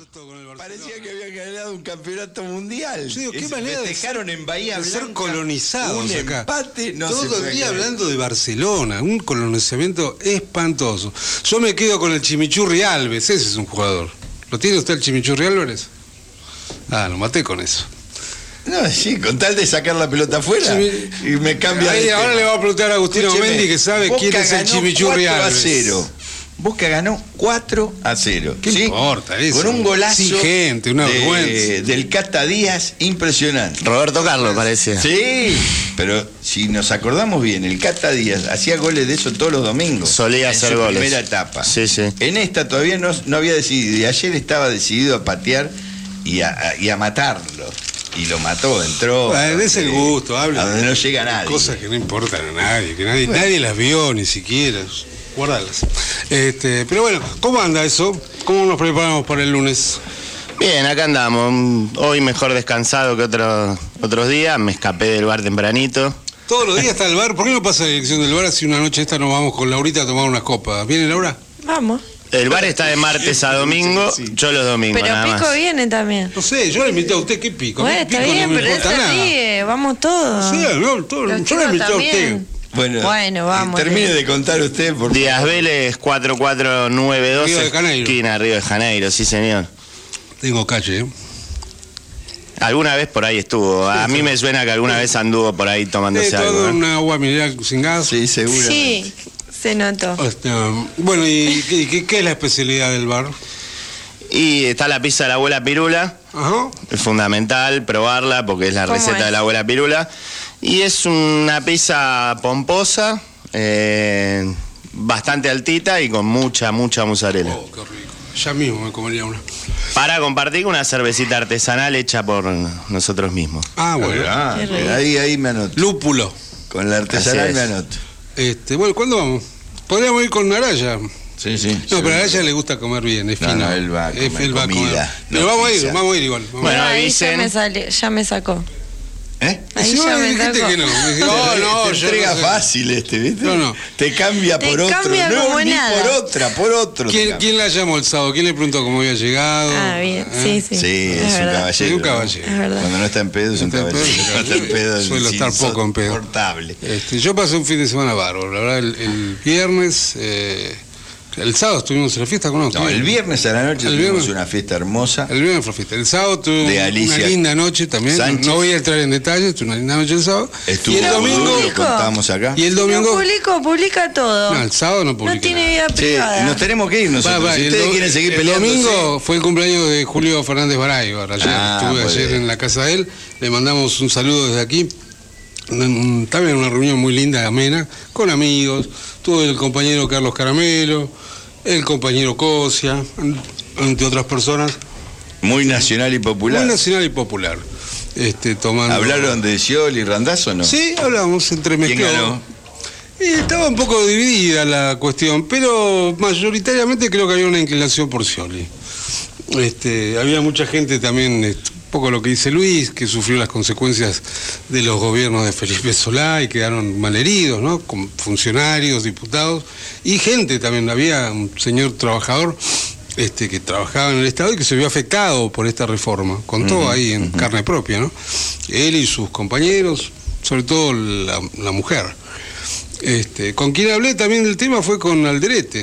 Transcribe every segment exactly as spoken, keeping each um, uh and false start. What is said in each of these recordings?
justo con el Barcelona. Parecía que habían ganado un campeonato mundial. Yo digo, qué Es, manera festejaron de, en Bahía de Blanca, ser colonizados un acá. Empate, no todo se el puede día creer. hablando de Barcelona, un colonizamiento espantoso. Yo me quedo con el Chimichurri Alves, ese es un jugador. ¿Lo tiene usted el Chimichurri Álvarez? Ah, lo maté con eso. No, sí, con tal de sacar la pelota afuera Sí, y me cambia Ahí, de ahora tema. le voy a preguntar a Agustino Escúcheme, Mendi, que sabe Boca quién es el ganó Chimichurri cuatro a Álvarez. cero. Boca ganó cuatro a cero. ¿Qué ¿sí? importa eso? Con un golazo Sin gente, una de- vergüenza. del Cata Díaz impresionante. Roberto Carlos parecía. Sí, pero si nos acordamos bien, el Cata Díaz hacía goles de eso todos los domingos. Solía en hacer su goles. primera etapa. Sí, sí. En esta todavía no, no había decidido. Y ayer estaba decidido a patear y a, a- y a matarlo. Y lo mató, entró. Bueno, es el gusto, habla. A donde no llega de nadie. Cosas que no importan a nadie, que nadie, nadie las vio ni siquiera. Guardalas. Este, pero bueno, ¿cómo anda eso? ¿Cómo nos preparamos para el lunes? Bien, acá andamos. Hoy mejor descansado que otro- otros días. Me escapé del bar tempranito. Todos los días está el bar. ¿Por qué no pasa la dirección del bar así una noche esta nos vamos con Laurita a tomar unas copas? ¿Viene Laura? Vamos. El bar está de martes a domingo, yo los domingos Pero nada Pico más. viene también. No sé, yo le invité a usted, ¿qué pico? Bueno, ¿Qué está pico? bien, No me pero él importa se nada. ríe. Vamos todos. Sí, no, todo- Los yo le chicos invité a usted. también. Bueno, Bueno, vamos, termine Leo. de contar usted. Por Díaz Vélez cuatro cuatro nueve dos, Río de Janeiro. esquina Río de Janeiro, sí señor. Tengo calle, ¿eh? Alguna vez por ahí estuvo. A mí me suena que alguna vez anduvo por ahí tomándose Sí, algo. todo ¿eh? una agua mineral sin gas. Sí, seguro. Sí, se notó. Este, bueno, ¿y qué, qué- qué es la especialidad del bar? Y está la pizza de la abuela Pirula. Ajá. Es fundamental probarla porque es la ¿Cómo receta es? de la abuela Pirula. Y es una pizza pomposa, eh, bastante altita y con mucha, mucha mozzarella. Oh, qué rico. Ya mismo me comería una. Para compartir con una cervecita artesanal hecha por nosotros mismos. Ah, bueno. Ah, Qué rico. ahí, ahí me anoto. Lúpulo. Con la artesanal Así me es. anoto. Este, bueno, ¿cuándo vamos? Podríamos ir con Araya. Sí, sí. No, pero a ella le gusta comer bien, es No, fino. no, él va a Es- comer él va a comida, comer. no Pero vamos a ir, pizza. vamos a ir igual. vamos. Bueno, ahí avisen. ya me, salió, ya me sacó. ¿Eh? Ahí Si ya vos me dijiste sacó. que no. me dijiste, No, no, no, yo te entrega no sé. fácil este, ¿viste? No, no. Te cambia Te por otro. cambia no, como ni nada. por otra, por otro. te ¿Quién, cambia. ¿Quién la llamó el sábado? ¿Quién le preguntó cómo había llegado? Ah, bien. ¿Eh? Sí, sí. Sí, es, un verdad. caballero. Es un ¿no? caballero. Es verdad. Cuando no está en pedo es un Está en pedo, caballero. es un Cuando está en caballero. pedo es Suelo estar poco en pedo. insoportable. Este, yo pasé un fin de semana bárbaro, la verdad, el, el viernes, eh, el sábado estuvimos en la fiesta con No, el viernes a la noche El tuvimos viernes. una fiesta hermosa. El viernes fue fiesta. El sábado tuve De una Alicia linda noche también. Sánchez. No voy a entrar en detalles, tuve una linda noche el sábado. Estuvo y el domingo. lo contamos acá. Y el No domingo. publico, publica todo. No, el sábado no No publiqué tiene nada. vida Che, privada. nos tenemos que ir nosotros. Va, va, si el ustedes do- quieren seguir el peleando. domingo fue el cumpleaños de Julio Fernández Baraybar. Ayer Ah, estuve muy ayer bien. en la casa de él. Le mandamos un saludo desde aquí. Un- También una reunión muy linda, amena, con amigos. Tuvo el compañero Carlos Caramelo, el compañero Cosia, entre otras personas. Muy nacional y popular. Muy nacional y popular. Este, tomando... ¿Hablaron de Scioli y Randazzo o no? Sí, hablamos entre ¿Quién ganó? Y estaba un poco dividida la cuestión, pero mayoritariamente creo que había una inclinación por Scioli. Este, había mucha gente también, este, un poco lo que dice Luis, que sufrió las consecuencias de los gobiernos de Felipe Solá y quedaron malheridos, ¿no? Con funcionarios, diputados y gente también. Había un señor trabajador este, que trabajaba en el Estado y que se vio afectado por esta reforma. Contó Ujú, ahí en ujú. carne propia, ¿no? Él y sus compañeros, sobre todo la, la mujer. Este, con quien hablé también del tema fue con Alderete.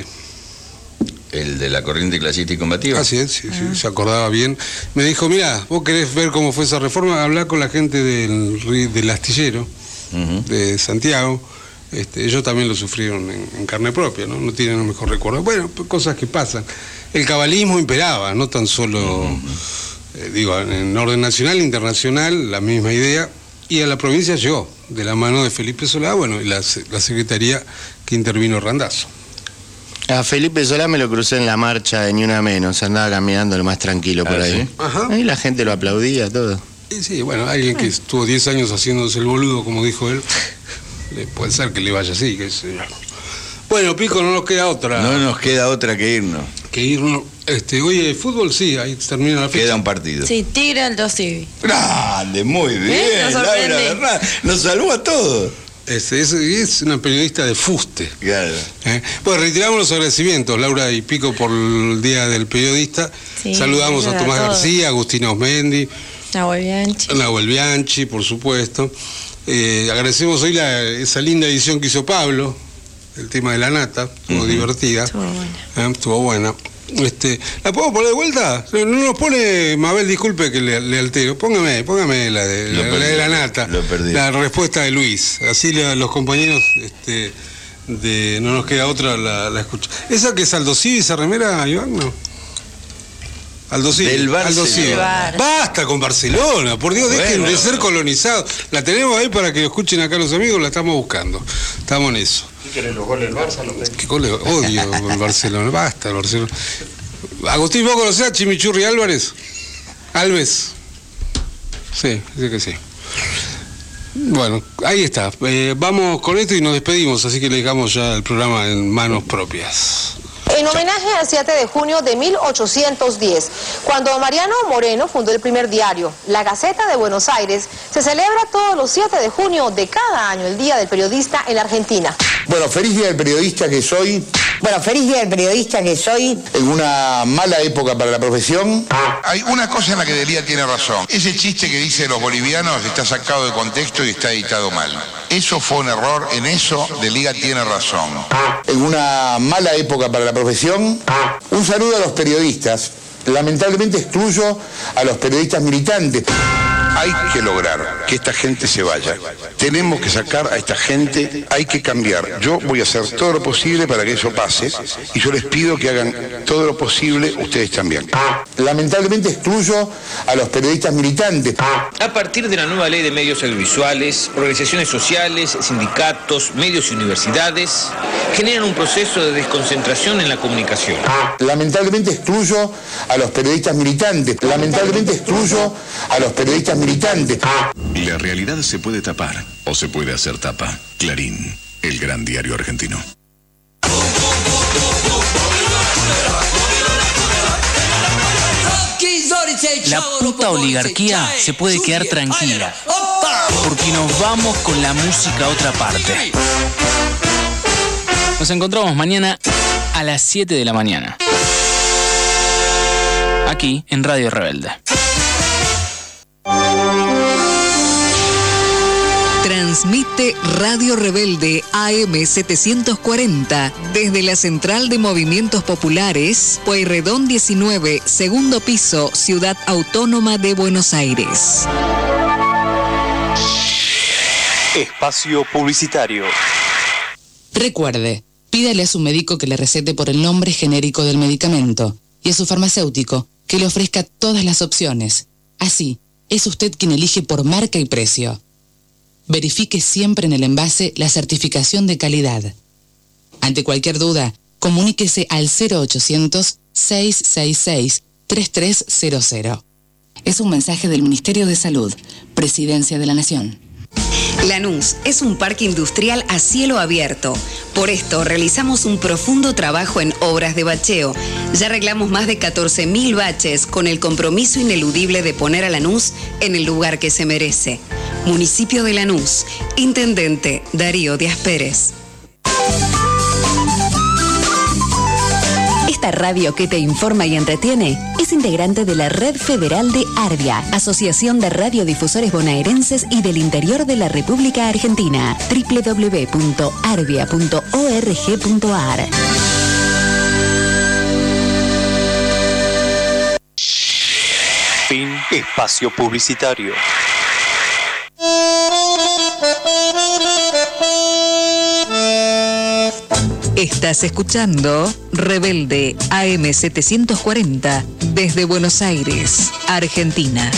El de la corriente clasista y combativa. Así es, sí, sí, se acordaba bien. Me dijo, mira, vos querés ver cómo fue esa reforma, hablar con la gente del, ri- del astillero Ujú. de Santiago. Este, ellos también lo sufrieron en, en carne propia, ¿no? No tienen el mejor recuerdo. Bueno, pues, cosas que pasan. El cabalismo imperaba, no tan solo, eh, digo, en orden nacional, internacional, la misma idea. Y a la provincia llegó, de la mano de Felipe Solá, bueno, y la, se- la secretaría que intervino Randazzo. A Felipe Solá me lo crucé en la marcha de Ni Una Menos, andaba caminando lo más tranquilo por Ah, ahí. ¿sí? Ajá. Ahí la gente lo aplaudía, todo. Y sí, bueno, alguien que estuvo diez años haciéndose el boludo, como dijo él, le puede ser que le vaya así, qué sé yo. Bueno, Pico, no nos queda otra No nos queda otra que irnos. que irnos. Este, oye, fútbol sí, ahí termina la fecha. Queda un partido. Sí, Tigre Aldo Civi. Grande, muy bien. ¿Eh? Nos Laura sorprende. Bernal. Nos salvó a todos. Es, es, es una periodista de fuste. Claro. ¿Eh? Bueno, reiteramos los agradecimientos, Laura y Pico, por el Día del Periodista. Sí, Saludamos a Tomás a García, Agustín Osmendi, Nahuel Bianchi. Nahuel Bianchi, por supuesto. Eh, agradecemos hoy la, esa linda edición que hizo Pablo, el tema de la nata, estuvo uh-huh. divertida. Estuvo buena. Eh, estuvo buena. Este, ¿La puedo poner de vuelta? No nos pone, Mabel, disculpe que le, le altero. Póngame, póngame la de la, la, de la nata. La respuesta de Luis. Así le, los compañeros este, de no nos queda otra la, la escucha. ¿Esa que es Aldo Civi, esa remera, Iván? No. Aldo Civi. Del Aldo Civi. Basta con Barcelona, por Dios, bueno, dejen de ser colonizados. La tenemos ahí para que lo escuchen acá los amigos, la estamos buscando. Estamos en eso. ¿Qué querés, los goles del Barça? Los ¿Qué goles? Odio el Barcelona, basta el Barcelona. Agustín, ¿vos conocés a Chimichurri Álvarez? Alves. Sí, sí que sí. Bueno, ahí está. Eh, vamos con esto y nos despedimos, así que le dejamos ya el programa en manos propias. En homenaje al siete de junio de mil ochocientos diez, cuando Mariano Moreno fundó el primer diario, La Gaceta de Buenos Aires, se celebra todos los siete de junio de cada año el Día del Periodista en la Argentina. Bueno, feliz Día del Periodista que soy. Bueno, feliz Día del Periodista que soy. En una mala época para la profesión. Hay una cosa en la que Delía tiene razón. Ese chiste que dice los bolivianos está sacado de contexto y está editado mal. Eso fue un error, en eso Delía tiene razón. En una mala época para la profesión. Un saludo a los periodistas. Lamentablemente excluyo a los periodistas militantes. Hay que lograr que esta gente se vaya. Tenemos que sacar a esta gente, hay que cambiar. Yo voy a hacer todo lo posible para que eso pase y yo les pido que hagan todo lo posible ustedes también. Lamentablemente excluyo a los periodistas militantes. A partir de la nueva ley de medios audiovisuales, organizaciones sociales, sindicatos, medios y universidades generan un proceso de desconcentración en la comunicación. Lamentablemente excluyo a los periodistas militantes. Lamentablemente excluyo a los periodistas militantes. La realidad se puede tapar o se puede hacer tapa. Clarín, el gran diario argentino. La puta oligarquía se puede quedar tranquila, porque nos vamos con la música a otra parte. Nos encontramos mañana a las siete de la mañana, aquí en Radio Rebelde. Transmite Radio Rebelde A M setecientos cuarenta desde la Central de Movimientos Populares, Pueyrredón diecinueve, segundo piso, Ciudad Autónoma de Buenos Aires. Espacio publicitario. Recuerde, pídale a su médico que le recete por el nombre genérico del medicamento y a su farmacéutico que le ofrezca todas las opciones. Así, es usted quien elige por marca y precio. Verifique siempre en el envase la certificación de calidad. Ante cualquier duda, comuníquese al cero ochocientos, seiscientos sesenta y seis, treinta y tres cero cero. Es un mensaje del Ministerio de Salud, Presidencia de la Nación. Lanús es un parque industrial a cielo abierto. Por esto realizamos un profundo trabajo en obras de bacheo. Ya arreglamos más de catorce mil baches con el compromiso ineludible de poner a Lanús en el lugar que se merece. Municipio de Lanús. Intendente Darío Díaz Pérez. Esta radio que te informa y entretiene es integrante de la Red Federal de Arbia, Asociación de Radiodifusores Bonaerenses y del Interior de la República Argentina. doble u doble u doble u punto arbia punto org punto ar. Fin espacio publicitario. Estás escuchando Rebelde A M setecientos cuarenta desde Buenos Aires, Argentina.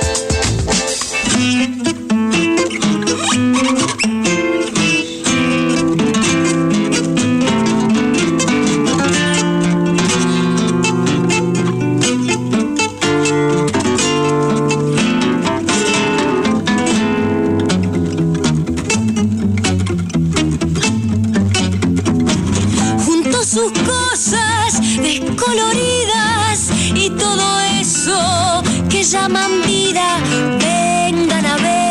Sus cosas descoloridas y todo eso que llaman vida, vengan a ver cómo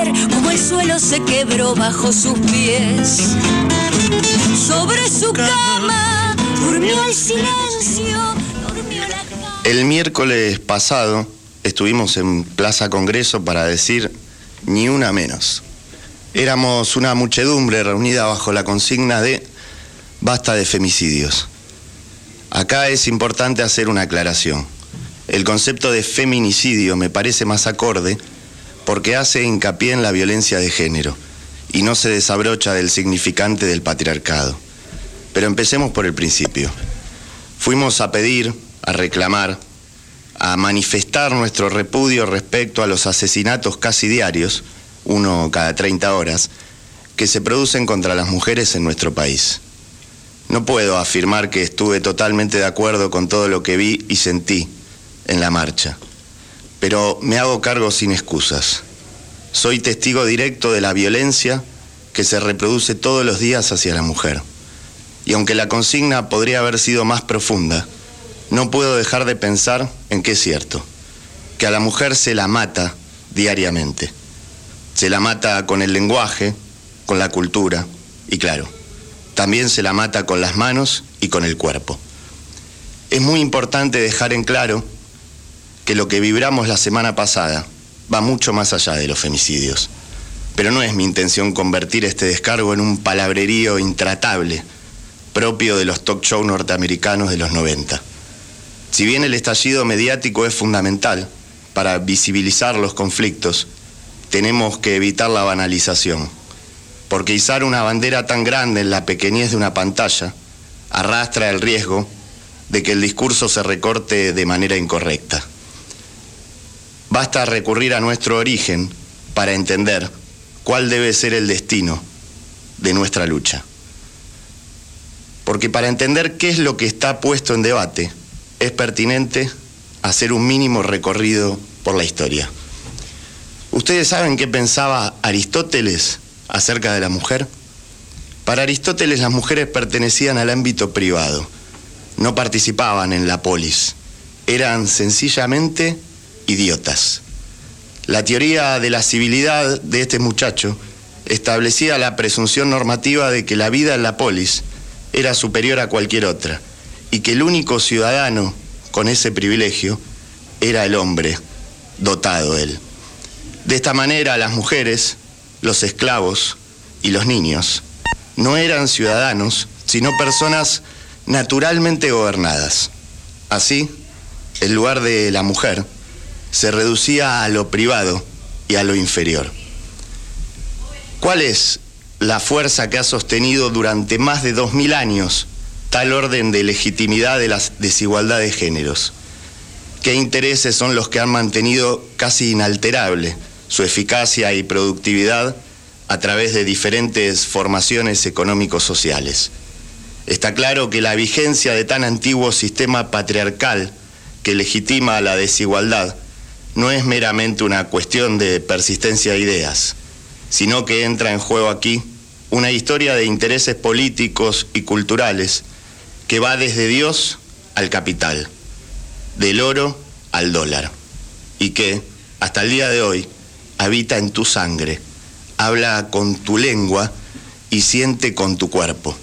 el suelo se quebró bajo sus pies. Sobre su cama durmió el silencio, durmió la cama. El miércoles pasado estuvimos en Plaza Congreso para decir ni una menos. Éramos una muchedumbre reunida bajo la consigna de basta de femicidios. Acá es importante hacer una aclaración. El concepto de feminicidio me parece más acorde porque hace hincapié en la violencia de género y no se desabrocha del significante del patriarcado. Pero empecemos por el principio. Fuimos a pedir, a reclamar, a manifestar nuestro repudio respecto a los asesinatos casi diarios, uno cada treinta horas, que se producen contra las mujeres en nuestro país. No puedo afirmar que estuve totalmente de acuerdo con todo lo que vi y sentí en la marcha, pero me hago cargo sin excusas. Soy testigo directo de la violencia que se reproduce todos los días hacia la mujer. Y aunque la consigna podría haber sido más profunda, no puedo dejar de pensar en que es cierto, que a la mujer se la mata diariamente. Se la mata con el lenguaje, con la cultura y, claro, también se la mata con las manos y con el cuerpo. Es muy importante dejar en claro que lo que vibramos la semana pasada va mucho más allá de los femicidios. Pero no es mi intención convertir este descargo en un palabrerío intratable propio de los talk show norteamericanos de los noventa. Si bien el estallido mediático es fundamental para visibilizar los conflictos, tenemos que evitar la banalización, porque izar una bandera tan grande en la pequeñez de una pantalla arrastra el riesgo de que el discurso se recorte de manera incorrecta. Basta recurrir a nuestro origen para entender cuál debe ser el destino de nuestra lucha. Porque para entender qué es lo que está puesto en debate, es pertinente hacer un mínimo recorrido por la historia. ¿Ustedes saben qué pensaba Aristóteles acerca de la mujer? Para Aristóteles las mujeres pertenecían al ámbito privado, no participaban en la polis, eran sencillamente idiotas. La teoría de la civilidad de este muchacho establecía la presunción normativa de que la vida en la polis era superior a cualquier otra y que el único ciudadano con ese privilegio era el hombre, dotado él. De esta manera las mujeres, los esclavos y los niños no eran ciudadanos, sino personas naturalmente gobernadas. Así, el lugar de la mujer se reducía a lo privado y a lo inferior. ¿Cuál es la fuerza que ha sostenido durante más de dos mil años tal orden de legitimidad de la desigualdad de géneros? ¿Qué intereses son los que han mantenido casi inalterable su eficacia y productividad a través de diferentes formaciones económico-sociales? Está claro que la vigencia de tan antiguo sistema patriarcal que legitima la desigualdad no es meramente una cuestión de persistencia de ideas, sino que entra en juego aquí una historia de intereses políticos y culturales que va desde Dios al capital, del oro al dólar, y que, hasta el día de hoy, habita en tu sangre, habla con tu lengua y siente con tu cuerpo.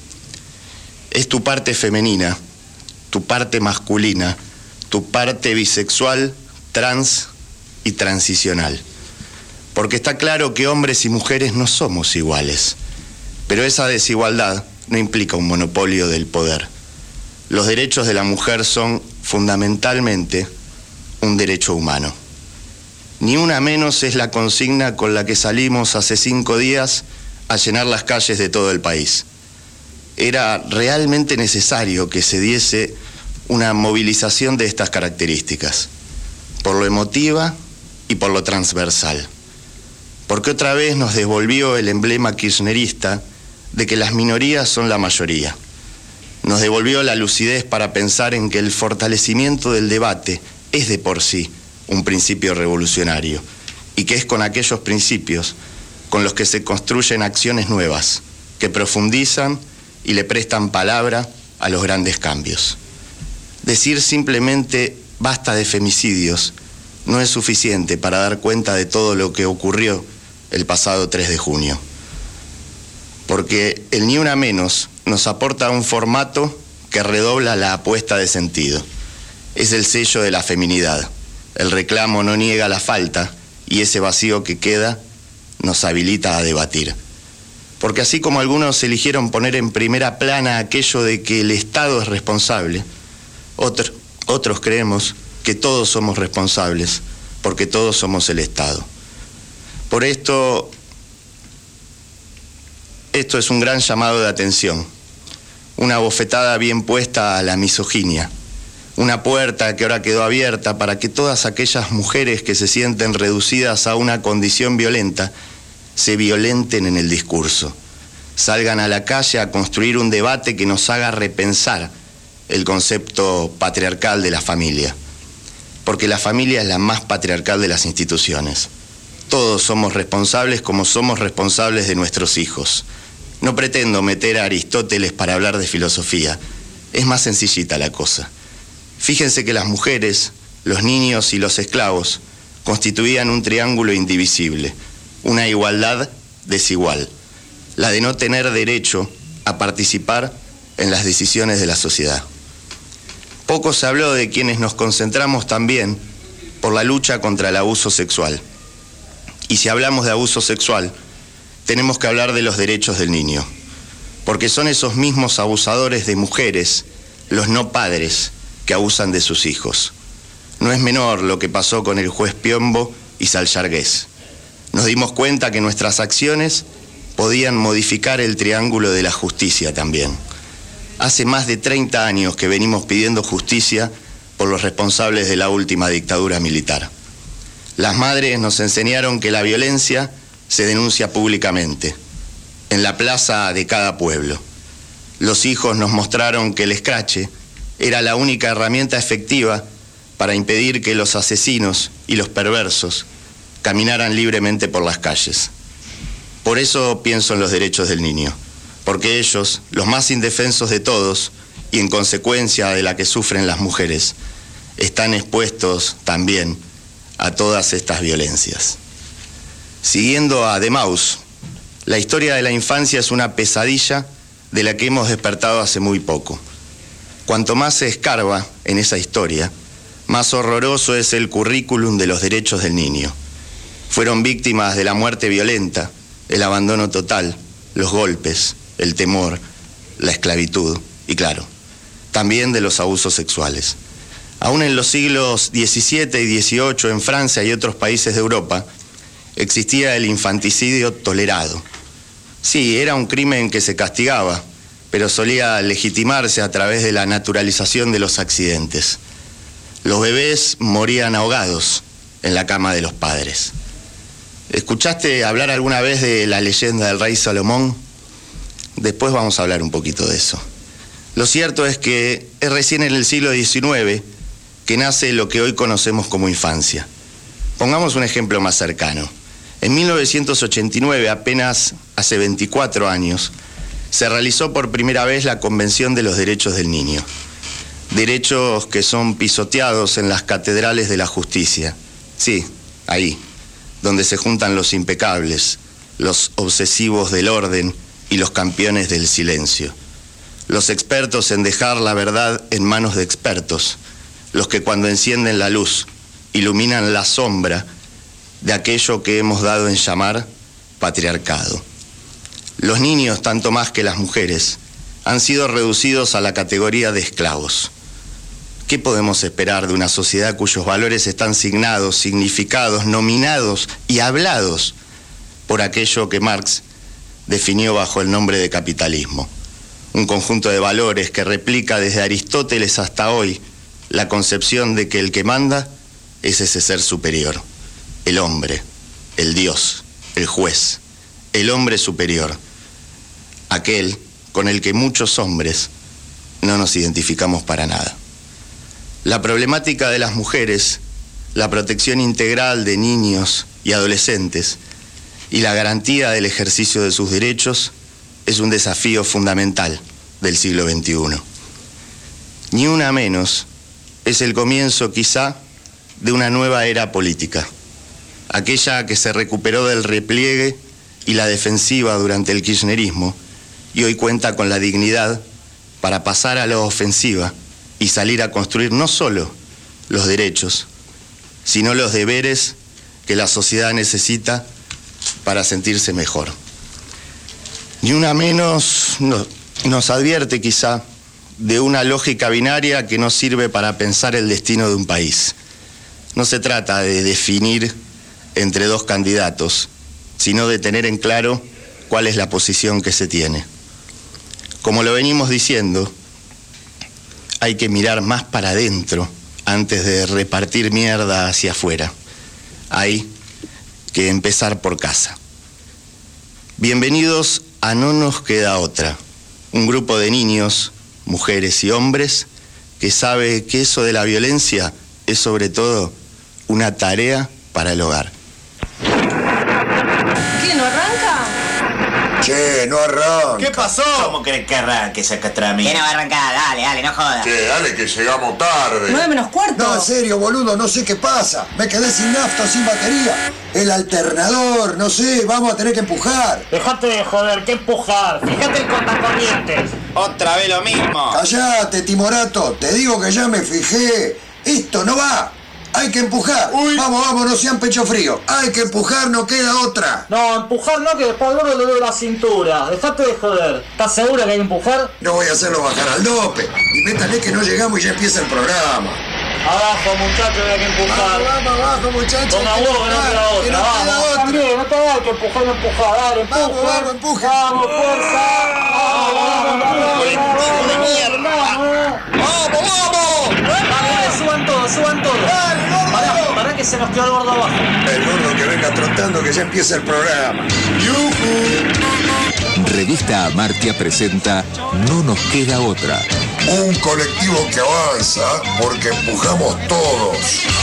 Es tu parte femenina, tu parte masculina, tu parte bisexual, trans y transicional. Porque está claro que hombres y mujeres no somos iguales, pero esa desigualdad no implica un monopolio del poder. Los derechos de la mujer son fundamentalmente un derecho humano. Ni una menos es la consigna con la que salimos hace cinco días a llenar las calles de todo el país. Era realmente necesario que se diese una movilización de estas características, por lo emotiva y por lo transversal. Porque otra vez nos devolvió el emblema kirchnerista de que las minorías son la mayoría. Nos devolvió la lucidez para pensar en que el fortalecimiento del debate es de por sí un principio revolucionario y que es con aquellos principios con los que se construyen acciones nuevas, que profundizan y le prestan palabra a los grandes cambios. Decir simplemente basta de femicidios no es suficiente para dar cuenta de todo lo que ocurrió el pasado tres de junio. Porque el Ni Una Menos nos aporta un formato que redobla la apuesta de sentido. Es el sello de la feminidad. El reclamo no niega la falta y ese vacío que queda nos habilita a debatir. Porque así como algunos eligieron poner en primera plana aquello de que el Estado es responsable, otro, otros creemos que todos somos responsables, porque todos somos el Estado. Por esto, esto es un gran llamado de atención, una bofetada bien puesta a la misoginia, una puerta que ahora quedó abierta para que todas aquellas mujeres que se sienten reducidas a una condición violenta se violenten en el discurso, salgan a la calle a construir un debate que nos haga repensar el concepto patriarcal de la familia, porque la familia es la más patriarcal de las instituciones. Todos somos responsables como somos responsables de nuestros hijos. No pretendo meter a Aristóteles para hablar de filosofía, es más sencillita la cosa. Fíjense que las mujeres, los niños y los esclavos constituían un triángulo indivisible, una igualdad desigual, la de no tener derecho a participar en las decisiones de la sociedad. Poco se habló de quienes nos concentramos también por la lucha contra el abuso sexual. Y si hablamos de abuso sexual, tenemos que hablar de los derechos del niño, porque son esos mismos abusadores de mujeres, los no padres, que abusan de sus hijos. No es menor lo que pasó con el juez Piombo y Sallargués. Nos dimos cuenta que nuestras acciones podían modificar el triángulo de la justicia también. Hace más de treinta años que venimos pidiendo justicia por los responsables de la última dictadura militar. Las madres nos enseñaron que la violencia se denuncia públicamente, en la plaza de cada pueblo. Los hijos nos mostraron que el escrache era la única herramienta efectiva para impedir que los asesinos y los perversos caminaran libremente por las calles. Por eso pienso en los derechos del niño, porque ellos, los más indefensos de todos, y en consecuencia de la que sufren las mujeres, están expuestos también a todas estas violencias. Siguiendo a Demaus, la historia de la infancia es una pesadilla de la que hemos despertado hace muy poco. Cuanto más se escarba en esa historia, más horroroso es el currículum de los derechos del niño. Fueron víctimas de la muerte violenta, el abandono total, los golpes, el temor, la esclavitud y, claro, también de los abusos sexuales. Aún en los siglos diecisiete y dieciocho en Francia y otros países de Europa existía el infanticidio tolerado. Sí, era un crimen que se castigaba, pero solía legitimarse a través de la naturalización de los accidentes. Los bebés morían ahogados en la cama de los padres. ¿Escuchaste hablar alguna vez de la leyenda del rey Salomón? Después vamos a hablar un poquito de eso. Lo cierto es que es recién en el siglo diecinueve que nace lo que hoy conocemos como infancia. Pongamos un ejemplo más cercano. En mil novecientos ochenta y nueve, apenas hace veinticuatro años, se realizó por primera vez la Convención de los Derechos del Niño. Derechos que son pisoteados en las catedrales de la justicia. Sí, ahí, donde se juntan los impecables, los obsesivos del orden y los campeones del silencio. Los expertos en dejar la verdad en manos de expertos, los que cuando encienden la luz, iluminan la sombra de aquello que hemos dado en llamar patriarcado. Los niños, tanto más que las mujeres, han sido reducidos a la categoría de esclavos. ¿Qué podemos esperar de una sociedad cuyos valores están signados, significados, nominados y hablados por aquello que Marx definió bajo el nombre de capitalismo? Un conjunto de valores que replica desde Aristóteles hasta hoy la concepción de que el que manda es ese ser superior, el hombre, el Dios, el juez, el hombre superior, aquel con el que muchos hombres no nos identificamos para nada. La problemática de las mujeres, la protección integral de niños y adolescentes y la garantía del ejercicio de sus derechos es un desafío fundamental del siglo veintiuno. Ni una menos es el comienzo quizá de una nueva era política. aquella que se recuperó del repliegue y la defensiva durante el kirchnerismo, y hoy cuenta con la dignidad para pasar a la ofensiva y salir a construir no solo los derechos, sino los deberes que la sociedad necesita para sentirse mejor. Ni una menos no, nos advierte quizá de una lógica binaria que no sirve para pensar el destino de un país. No se trata de definir entre dos candidatos, sino de tener en claro cuál es la posición que se tiene. Como lo venimos diciendo, hay que mirar más para adentro antes de repartir mierda hacia afuera. Hay que empezar por casa. Bienvenidos a No Nos Queda Otra, un grupo de niños, mujeres y hombres que sabe que eso de la violencia es sobre todo una tarea para el hogar. ¿Qué, no arranca? Che, no arranca. ¿Qué pasó? ¿Cómo crees que arranque esa catramia? Que no va a arrancar, dale, dale, no jodas. Che, dale que llegamos tarde. Nueve menos cuarto. No, en serio, boludo, no sé qué pasa. Me quedé sin nafta, sin batería. El alternador, no sé, vamos a tener que empujar. Dejate de joder, ¿qué empujar? Fíjate el cortacorrientes. Otra vez lo mismo. Callate, Timorato, te digo que ya me fijé. Esto no va. Hay que empujar. Uy. Vamos, vamos, no sean pecho frío. Hay que empujar, no queda otra. No, empujar no, que después no le duele la cintura. Dejate de joder. ¿Estás segura que hay que empujar? No voy a hacerlo bajar al dope. Y métale que no llegamos y ya empieza el programa. Abajo, muchachos, hay que empujar. Vamos, vamos, abajo, muchachos. Toma vos, que no queda otra. Que no vamos, queda otra. También, no te hagas que empujar, no empujar. Dale, empuja. Vamos, vamos, empuja. Vamos, fuerza. Vamos, vamos, vamos. Colectivo de mierda. Vamos, vamos. Dale, suban todos, suban todos. Dale, gordo. Pará, pará que se nos quedó el gordo abajo. El gordo que venga trotando que ya empieza el programa. ¡Yujú! Revista Amartya presenta No Nos Queda Otra. Un colectivo que avanza porque empujamos todos.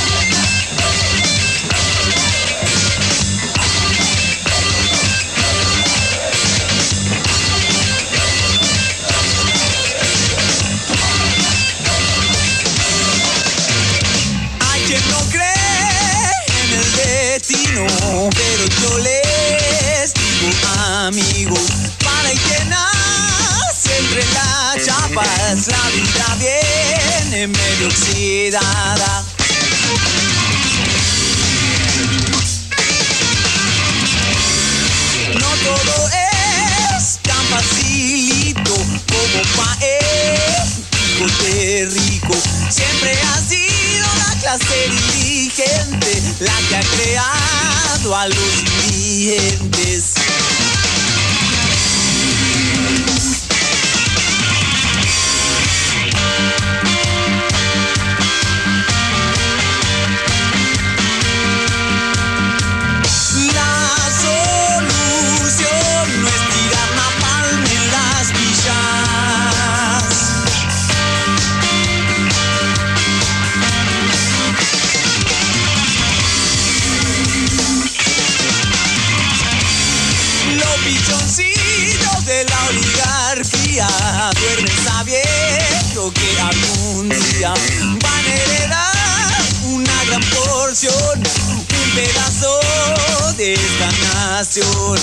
Hay quien no cree en el destino, pero yo les digo, amigos, para el que nace entre las chapas, la vida viene medio oxidada. No todo es tan facilito como paez, hijo de rico. Siempre ha sido la clase dirigente la que ha creado a los dirigentes. Duermen sabiendo que algún día van a heredar una gran porción, un pedazo de esta nación.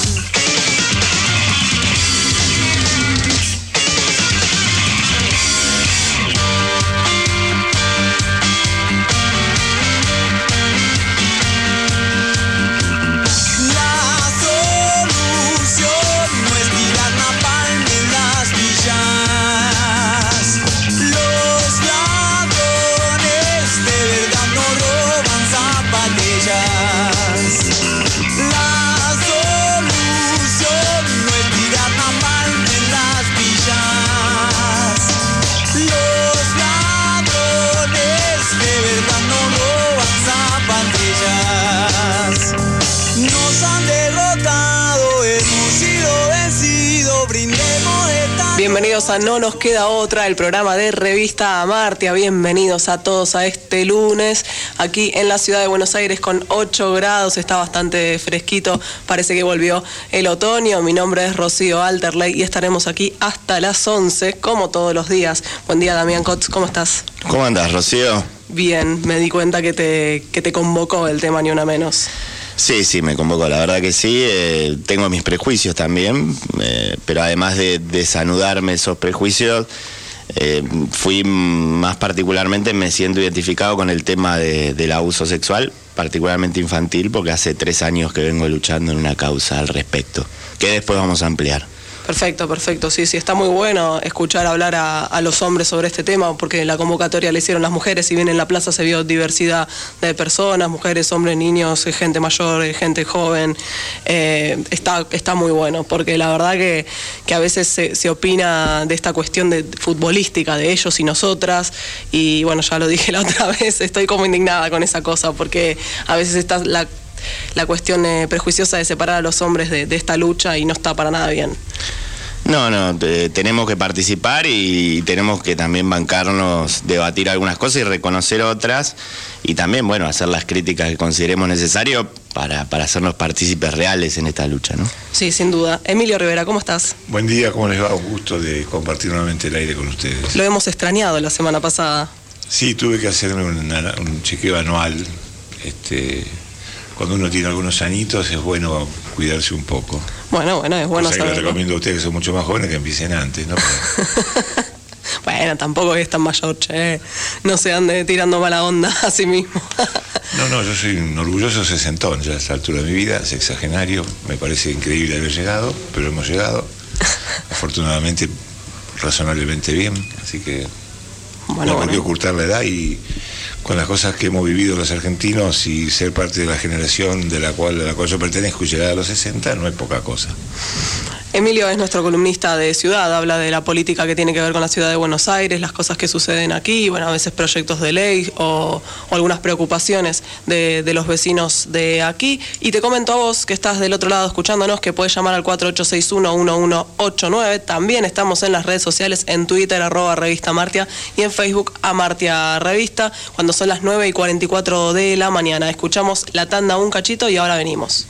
Bienvenidos a No Nos Queda Otra, el programa de Revista Amartya. Bienvenidos a todos a este lunes, aquí en la ciudad de Buenos Aires con ocho grados, está bastante fresquito, parece que volvió el otoño. Mi nombre es Rocío Alterley y estaremos aquí hasta las once, como todos los días. Buen día, Damián Cotz, ¿cómo estás? ¿Cómo andás, Rocío? Bien, me di cuenta que te, que te convocó el tema Ni Una Menos. Sí, sí, me convocó, la verdad que sí. Eh, tengo mis prejuicios también, eh, pero además de desanudarme esos prejuicios, eh, fui más particularmente, me siento identificado con el tema de, del abuso sexual, particularmente infantil, porque hace tres años que vengo luchando en una causa al respecto, que después vamos a ampliar. Perfecto, perfecto. Sí, sí, está muy bueno escuchar hablar a, a los hombres sobre este tema, porque la convocatoria la hicieron las mujeres, si bien en la plaza se vio diversidad de personas, mujeres, hombres, niños, gente mayor, gente joven. Eh, está, está muy bueno, porque la verdad que, que a veces se, se opina de esta cuestión de futbolística, de ellos y nosotras, y bueno, ya lo dije la otra vez, estoy como indignada con esa cosa, porque a veces está la... la cuestión eh, prejuiciosa de separar a los hombres de, de esta lucha y no está para nada bien. No, no, te, tenemos que participar y tenemos que también bancarnos, debatir algunas cosas y reconocer otras, y también, bueno, hacer las críticas que consideremos necesario para, para hacernos partícipes reales en esta lucha, ¿no? Sí, sin duda. Emilio Rivera, ¿cómo estás? Buen día, ¿cómo les va? Un gusto de compartir nuevamente el aire con ustedes. Lo hemos extrañado la semana pasada. Sí, tuve que hacerme un, un chequeo anual. Este... Cuando uno tiene algunos añitos es bueno cuidarse un poco. Bueno, bueno, es bueno saberlo. Les recomiendo a ustedes que son mucho más jóvenes que empiecen antes, ¿no? Bueno, tampoco es tan mayor, che. No se ande tirando mala onda a sí mismo. No, no, yo soy un orgulloso sesentón ya a esta altura de mi vida, sexagenario. Me parece increíble haber llegado, pero hemos llegado. Afortunadamente, razonablemente bien, así que bueno, no hay bueno. que ocultar la edad, y con las cosas que hemos vivido los argentinos y ser parte de la generación de la cual, de la cual yo pertenezco y llegar a los sesenta no es poca cosa. Emilio es nuestro columnista de ciudad, habla de la política que tiene que ver con la ciudad de Buenos Aires, las cosas que suceden aquí, bueno, a veces proyectos de ley o, o algunas preocupaciones de, de los vecinos de aquí. Y te comento a vos que estás del otro lado escuchándonos que puedes llamar al cuatro ocho seis uno, uno uno ocho nueve. También estamos en las redes sociales, en Twitter, arroba Revista Martia, y en Facebook, Amartia Revista, cuando son las nueve y cuarenta y cuatro de la mañana. Escuchamos la tanda un cachito y ahora venimos.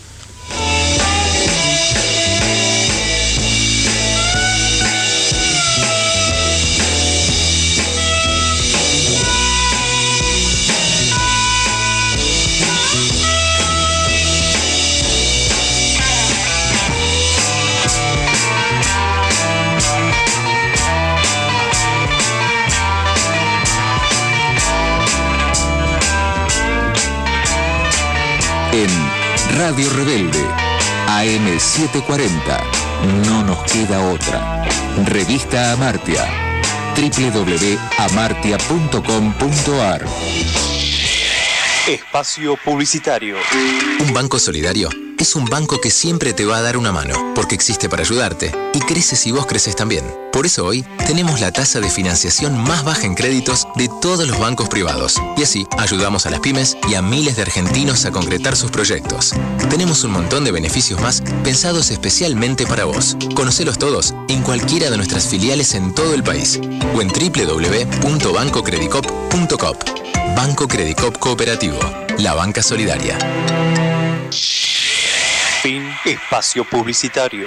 En Radio Rebelde, A M setecientos cuarenta, no nos queda otra. Revista Amartia, doble u doble u doble u punto amartia punto com punto a r. Espacio publicitario. Un banco solidario es un banco que siempre te va a dar una mano, porque existe para ayudarte, y crece si vos creces también. Por eso hoy tenemos la tasa de financiación más baja en créditos de todos los bancos privados, y así ayudamos a las pymes y a miles de argentinos a concretar sus proyectos. Tenemos un montón de beneficios más pensados especialmente para vos. Conocelos todos en cualquiera de nuestras filiales en todo el país, o en doble u doble u doble u punto banco credicop punto com. Banco Credicop Cooperativo, la banca solidaria. Fin espacio publicitario.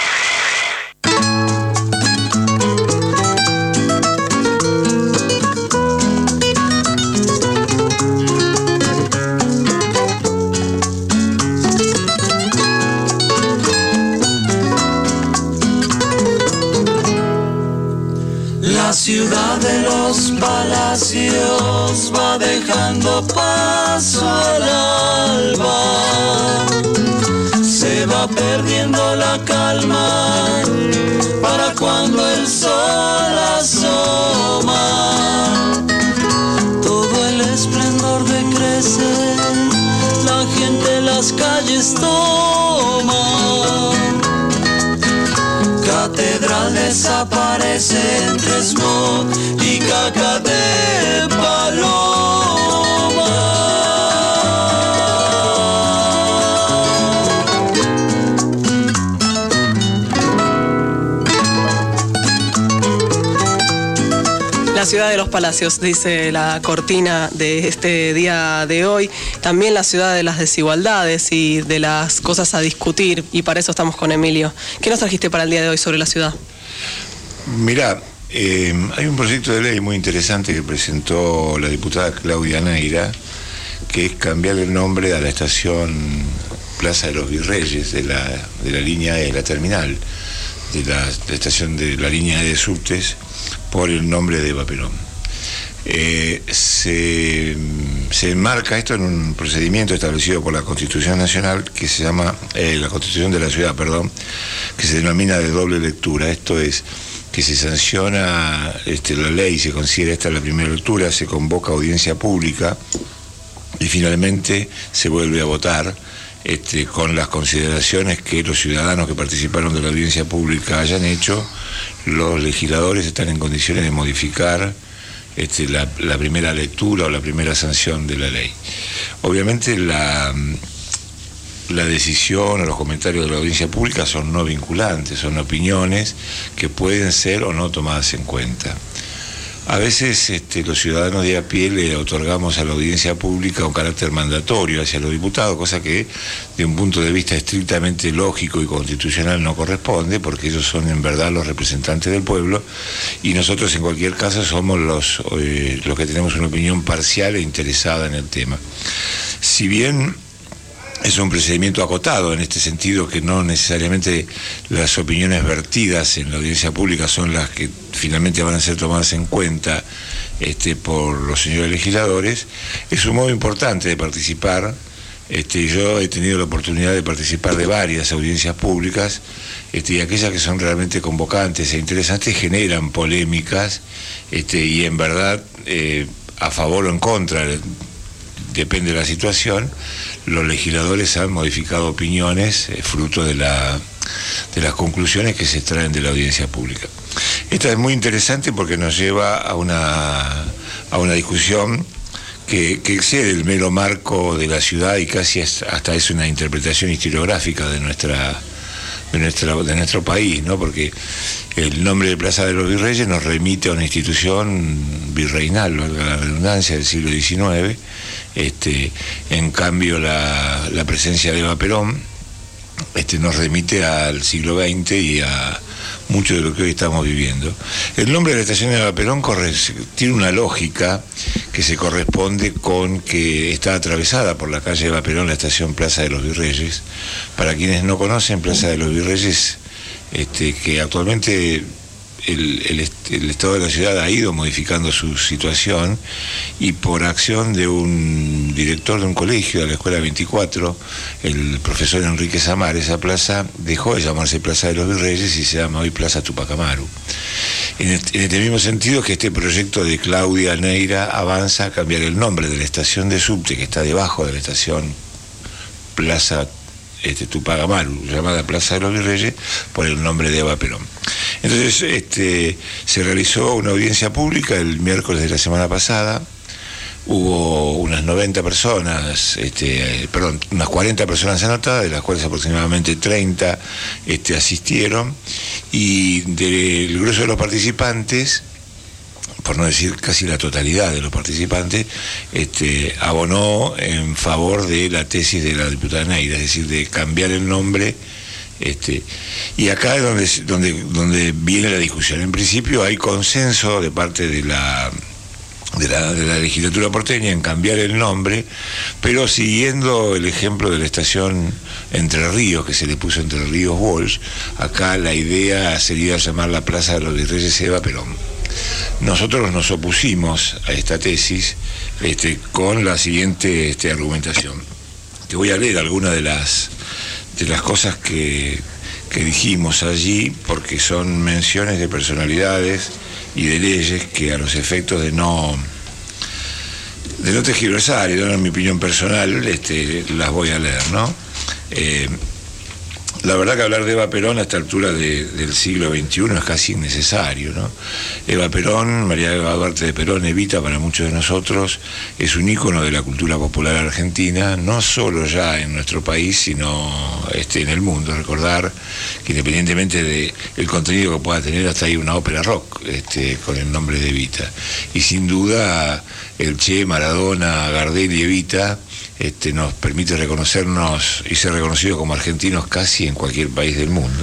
La ciudad de los palacios va dejando paso al alba, se va perdiendo la calma para cuando el sol asoma. Todo el esplendor decrece, la gente las calles toma. Catedral desaparece entre smog y caca de paloma. La ciudad de los palacios, dice la cortina de este día de hoy. También la ciudad de las desigualdades y de las cosas a discutir, y para eso estamos con Emilio. ¿Qué nos trajiste para el día de hoy sobre la ciudad? Mirá, eh, hay un proyecto de ley muy interesante que presentó la diputada Claudia Neira, que es cambiar el nombre a la estación Plaza de los Virreyes de la, de la línea E, de la terminal, de la, de la estación de la línea E de subtes, por el nombre de Eva Perón. Eh, se, se enmarca esto en un procedimiento establecido por la Constitución Nacional que se llama, eh, la Constitución de la Ciudad, perdón, que se denomina de doble lectura. Esto es, que se sanciona este, la ley, se considera esta la primera lectura, se convoca audiencia pública y finalmente se vuelve a votar este, con las consideraciones que los ciudadanos que participaron de la audiencia pública hayan hecho. Los legisladores están en condiciones de modificar Este, la, la primera lectura o la primera sanción de la ley. Obviamente la, la decisión o los comentarios de la audiencia pública son no vinculantes, son opiniones que pueden ser o no tomadas en cuenta. A veces este, los ciudadanos de a pie le otorgamos a la audiencia pública un carácter mandatorio hacia los diputados, cosa que de un punto de vista estrictamente lógico y constitucional no corresponde, porque ellos son en verdad los representantes del pueblo y nosotros en cualquier caso somos los, eh, los que tenemos una opinión parcial e interesada en el tema. Si bien es un procedimiento acotado en este sentido, que no necesariamente las opiniones vertidas en la audiencia pública son las que finalmente van a ser tomadas en cuenta este, por los señores legisladores, es un modo importante de participar. Este, yo he tenido la oportunidad de participar de varias audiencias públicas este, y aquellas que son realmente convocantes e interesantes generan polémicas este, y en verdad eh, a favor o en contra, depende de la situación, los legisladores han modificado opiniones eh, fruto de, la, de las conclusiones que se extraen de la audiencia pública. Esta es muy interesante porque nos lleva a una, a una discusión que, que excede el mero marco de la ciudad y casi es, hasta es una interpretación historiográfica de nuestra, de nuestra, de nuestro país, ¿no? Porque el nombre de Plaza de los Virreyes nos remite a una institución virreinal, valga la redundancia, del siglo diecinueve. Este, en cambio la, la presencia de Eva Perón este, nos remite al siglo veinte y a mucho de lo que hoy estamos viviendo. El nombre de la estación de Eva Perón corre, tiene una lógica que se corresponde con que está atravesada por la calle Eva Perón la estación Plaza de los Virreyes. Para quienes no conocen, Plaza de los Virreyes, este, que actualmente El, el, el Estado de la ciudad ha ido modificando su situación y por acción de un director de un colegio, de la Escuela veinticuatro, el profesor Enrique Samar, esa plaza dejó de llamarse Plaza de los Virreyes y se llama hoy Plaza Tupac Amaru. En este, en este mismo sentido que este proyecto de Claudia Neira avanza a cambiar el nombre de la estación de subte que está debajo de la estación Plaza Este, Tupac Amaru, llamada Plaza de los Virreyes, por el nombre de Eva Perón. Entonces este, se realizó una audiencia pública el miércoles de la semana pasada. Hubo unas noventa personas, este, perdón, unas cuarenta personas anotadas, de las cuales aproximadamente treinta este, asistieron, y del grueso de los participantes, por no decir casi la totalidad de los participantes, este, abonó en favor de la tesis de la diputada Neira, es decir, de cambiar el nombre. Este, y acá es donde, donde, donde viene la discusión. En principio hay consenso de parte de la, de la, de la legislatura porteña en cambiar el nombre, pero siguiendo el ejemplo de la estación Entre Ríos, que se le puso Entre Ríos Walsh, acá la idea sería llamar la Plaza de los Virreyes Eva Perón. Nosotros nos opusimos a esta tesis este, con la siguiente este, argumentación. Te voy a leer algunas de las, de las cosas que, que dijimos allí, porque son menciones de personalidades y de leyes que a los efectos de no, de no tergiversar y dar mi opinión personal, este, las voy a leer, ¿no? Eh, La verdad que hablar de Eva Perón a esta altura de, del siglo veintiuno es casi innecesario, ¿no? Eva Perón, María Eva Duarte de Perón, Evita, para muchos de nosotros, es un ícono de la cultura popular argentina, no solo ya en nuestro país, sino este, en el mundo. Recordar que independientemente del contenido que pueda tener, hasta hay una ópera rock este, con el nombre de Evita. Y sin duda, el Che, Maradona, Gardel y Evita Este, nos permite reconocernos y ser reconocidos como argentinos casi en cualquier país del mundo.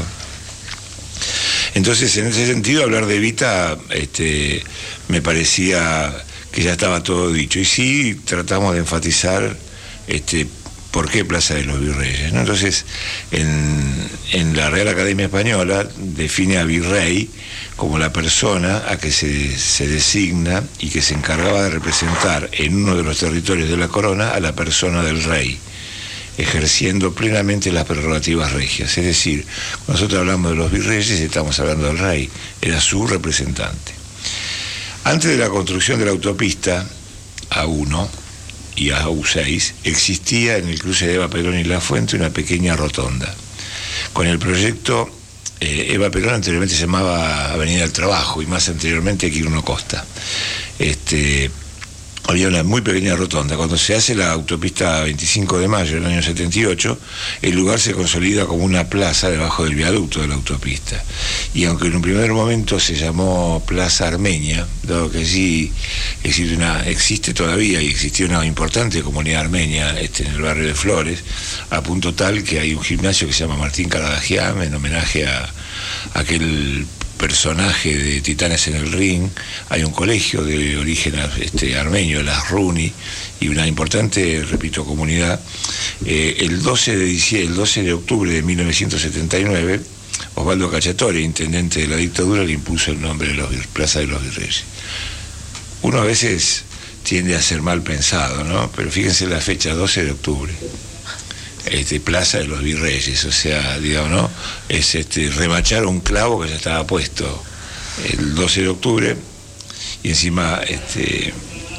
Entonces, en ese sentido, hablar de Evita este, me parecía que ya estaba todo dicho. Y sí tratamos de enfatizar este, por qué Plaza de los Virreyes, ¿no? Entonces, en, en la Real Academia Española define a virrey como la persona a que se, se designa y que se encargaba de representar en uno de los territorios de la corona a la persona del rey, ejerciendo plenamente las prerrogativas regias. Es decir, cuando nosotros hablamos de los virreyes estamos hablando del rey, era su representante. Antes de la construcción de la autopista A uno y A U seis, existía en el cruce de Eva Perón y La Fuente una pequeña rotonda. Con el proyecto eh, Eva Perón anteriormente se llamaba Avenida del Trabajo y más anteriormente Quirino Costa. Este, había una muy pequeña rotonda. Cuando se hace la autopista veinticinco de mayo del año setenta y ocho, el lugar se consolida como una plaza debajo del viaducto de la autopista. Y aunque en un primer momento se llamó Plaza Armenia, dado que allí existe, una, existe todavía y existía una importante comunidad armenia este, en el barrio de Flores, a punto tal que hay un gimnasio que se llama Martín Karadagian, en homenaje a, a aquel personaje de Titanes en el Ring. Hay un colegio de origen este, armenio, las Runi, y una importante, repito, comunidad. Eh, el, doce de diciembre, el doce de octubre de mil novecientos setenta y nueve, Osvaldo Cacciatore, intendente de la dictadura, le impuso el nombre de los Plaza de los Virreyes. Uno a veces tiende a ser mal pensado, ¿no? Pero fíjense la fecha, doce de octubre. Este, Plaza de los Virreyes, o sea, digamos, ¿no? Es este, remachar un clavo que ya estaba puesto el doce de octubre y encima este,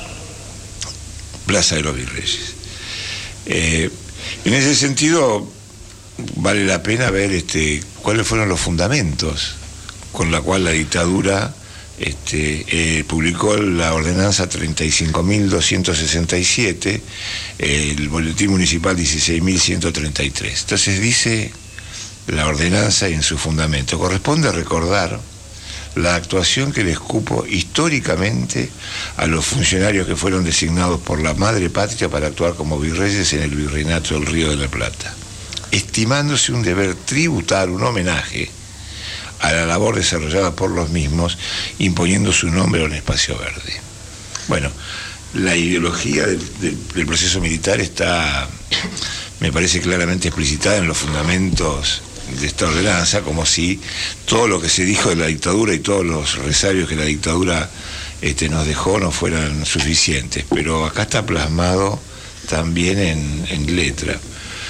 Plaza de los Virreyes. Eh, en ese sentido, vale la pena ver este, cuáles fueron los fundamentos con la cual la dictadura Este, eh, publicó la ordenanza treinta y cinco mil doscientos sesenta y siete, eh, el boletín municipal dieciséis mil ciento treinta y tres. Entonces dice la ordenanza en su fundamento: corresponde recordar la actuación que les cupo históricamente a los funcionarios que fueron designados por la madre patria para actuar como virreyes en el virreinato del Río de la Plata, estimándose un deber tributar un homenaje a la labor desarrollada por los mismos, imponiendo su nombre a un espacio verde. Bueno, la ideología del, del, del proceso militar está, me parece, claramente explicitada en los fundamentos de esta ordenanza, como si todo lo que se dijo de la dictadura y todos los resabios que la dictadura este, nos dejó no fueran suficientes, pero acá está plasmado también en, en letra.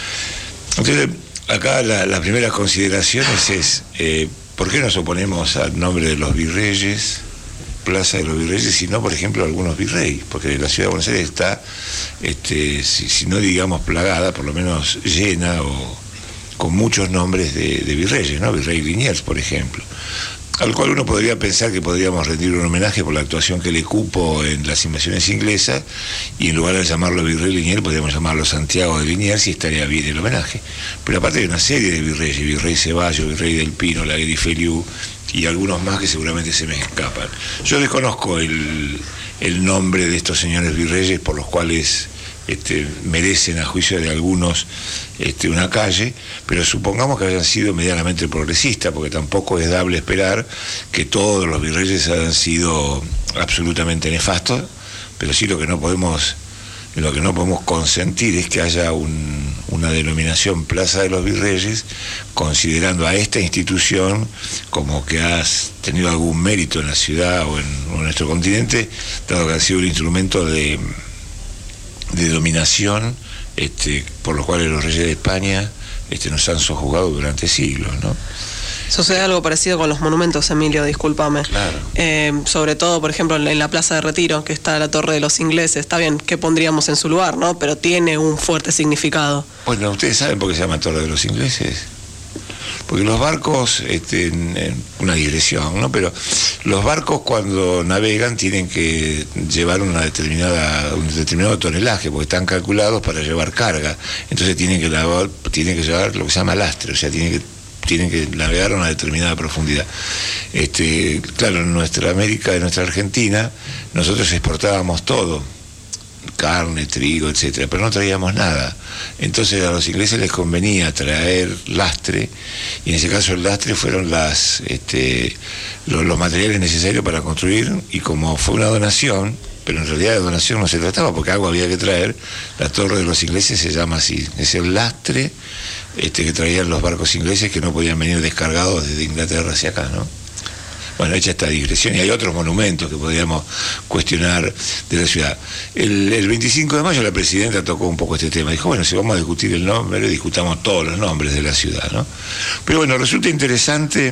Entonces, acá la, las primeras consideraciones es... Eh, ¿por qué nos oponemos al nombre de los virreyes, Plaza de los Virreyes, si no, por ejemplo, algunos virreyes? Porque la ciudad de Buenos Aires está, este, si, si no digamos plagada, por lo menos llena o con muchos nombres de, de virreyes, ¿no? Virrey Liniers, por ejemplo, al cual uno podría pensar que podríamos rendir un homenaje por la actuación que le cupo en las invasiones inglesas, y en lugar de llamarlo Virrey Liniers podríamos llamarlo Santiago de Liniers y estaría bien el homenaje. Pero aparte hay una serie de virreyes: Virrey Ceballos, Virrey del Pino, Laguerre Feliu y algunos más que seguramente se me escapan. Yo desconozco el, el nombre de estos señores virreyes por los cuales Este, merecen, a juicio de algunos, este, una calle, pero supongamos que hayan sido medianamente progresistas, porque tampoco es dable esperar que todos los virreyes hayan sido absolutamente nefastos, pero sí lo que no podemos, lo que no podemos consentir es que haya un, una denominación Plaza de los Virreyes, considerando a esta institución como que ha tenido algún mérito en la ciudad o en, o en nuestro continente, dado que ha sido un instrumento de de dominación este, por los cuales los reyes de España este, nos han sojuzgado durante siglos, ¿no? Sucede algo parecido con los monumentos, Emilio, discúlpame. Claro. Eh, sobre todo, por ejemplo, en la Plaza de Retiro, que está la Torre de los Ingleses. Está bien, ¿qué pondríamos en su lugar, no? Pero tiene un fuerte significado. Bueno, ¿ustedes saben por qué se llama Torre de los Ingleses? Porque los barcos, este, en, en una digresión, ¿no? Pero los barcos cuando navegan tienen que llevar una determinada, un determinado tonelaje, porque están calculados para llevar carga. Entonces tienen que, lavar, tienen que llevar lo que se llama lastre, o sea, tienen que, tienen que navegar a una determinada profundidad. Este, claro, en nuestra América, en nuestra Argentina, nosotros exportábamos todo: carne, trigo, etcétera, pero no traíamos nada. Entonces a los ingleses les convenía traer lastre, y en ese caso el lastre fueron las este, los, los materiales necesarios para construir, y como fue una donación, pero en realidad de donación no se trataba, porque agua había que traer. La torre de los ingleses se llama así, es el lastre este, que traían los barcos ingleses que no podían venir descargados desde Inglaterra hacia acá, ¿no? Bueno, hecha esta digresión, y hay otros monumentos que podríamos cuestionar de la ciudad. El, el veinticinco de mayo la presidenta tocó un poco este tema. Dijo, bueno, si vamos a discutir el nombre, discutamos todos los nombres de la ciudad, ¿no? Pero bueno, resulta interesante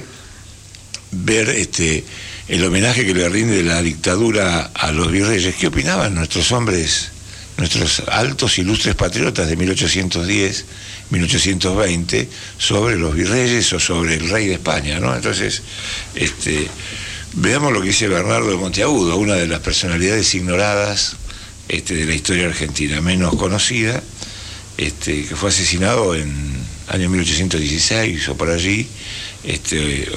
ver este, el homenaje que le rinde la dictadura a los virreyes. ¿Qué opinaban nuestros hombres, nuestros altos ilustres patriotas de mil ochocientos diez, mil ochocientos veinte, sobre los virreyes o sobre el rey de España, ¿no? Entonces, este, veamos lo que dice Bernardo de Monteagudo, una de las personalidades ignoradas este, de la historia argentina, menos conocida, este, que fue asesinado en año mil ochocientos dieciséis o por allí, este,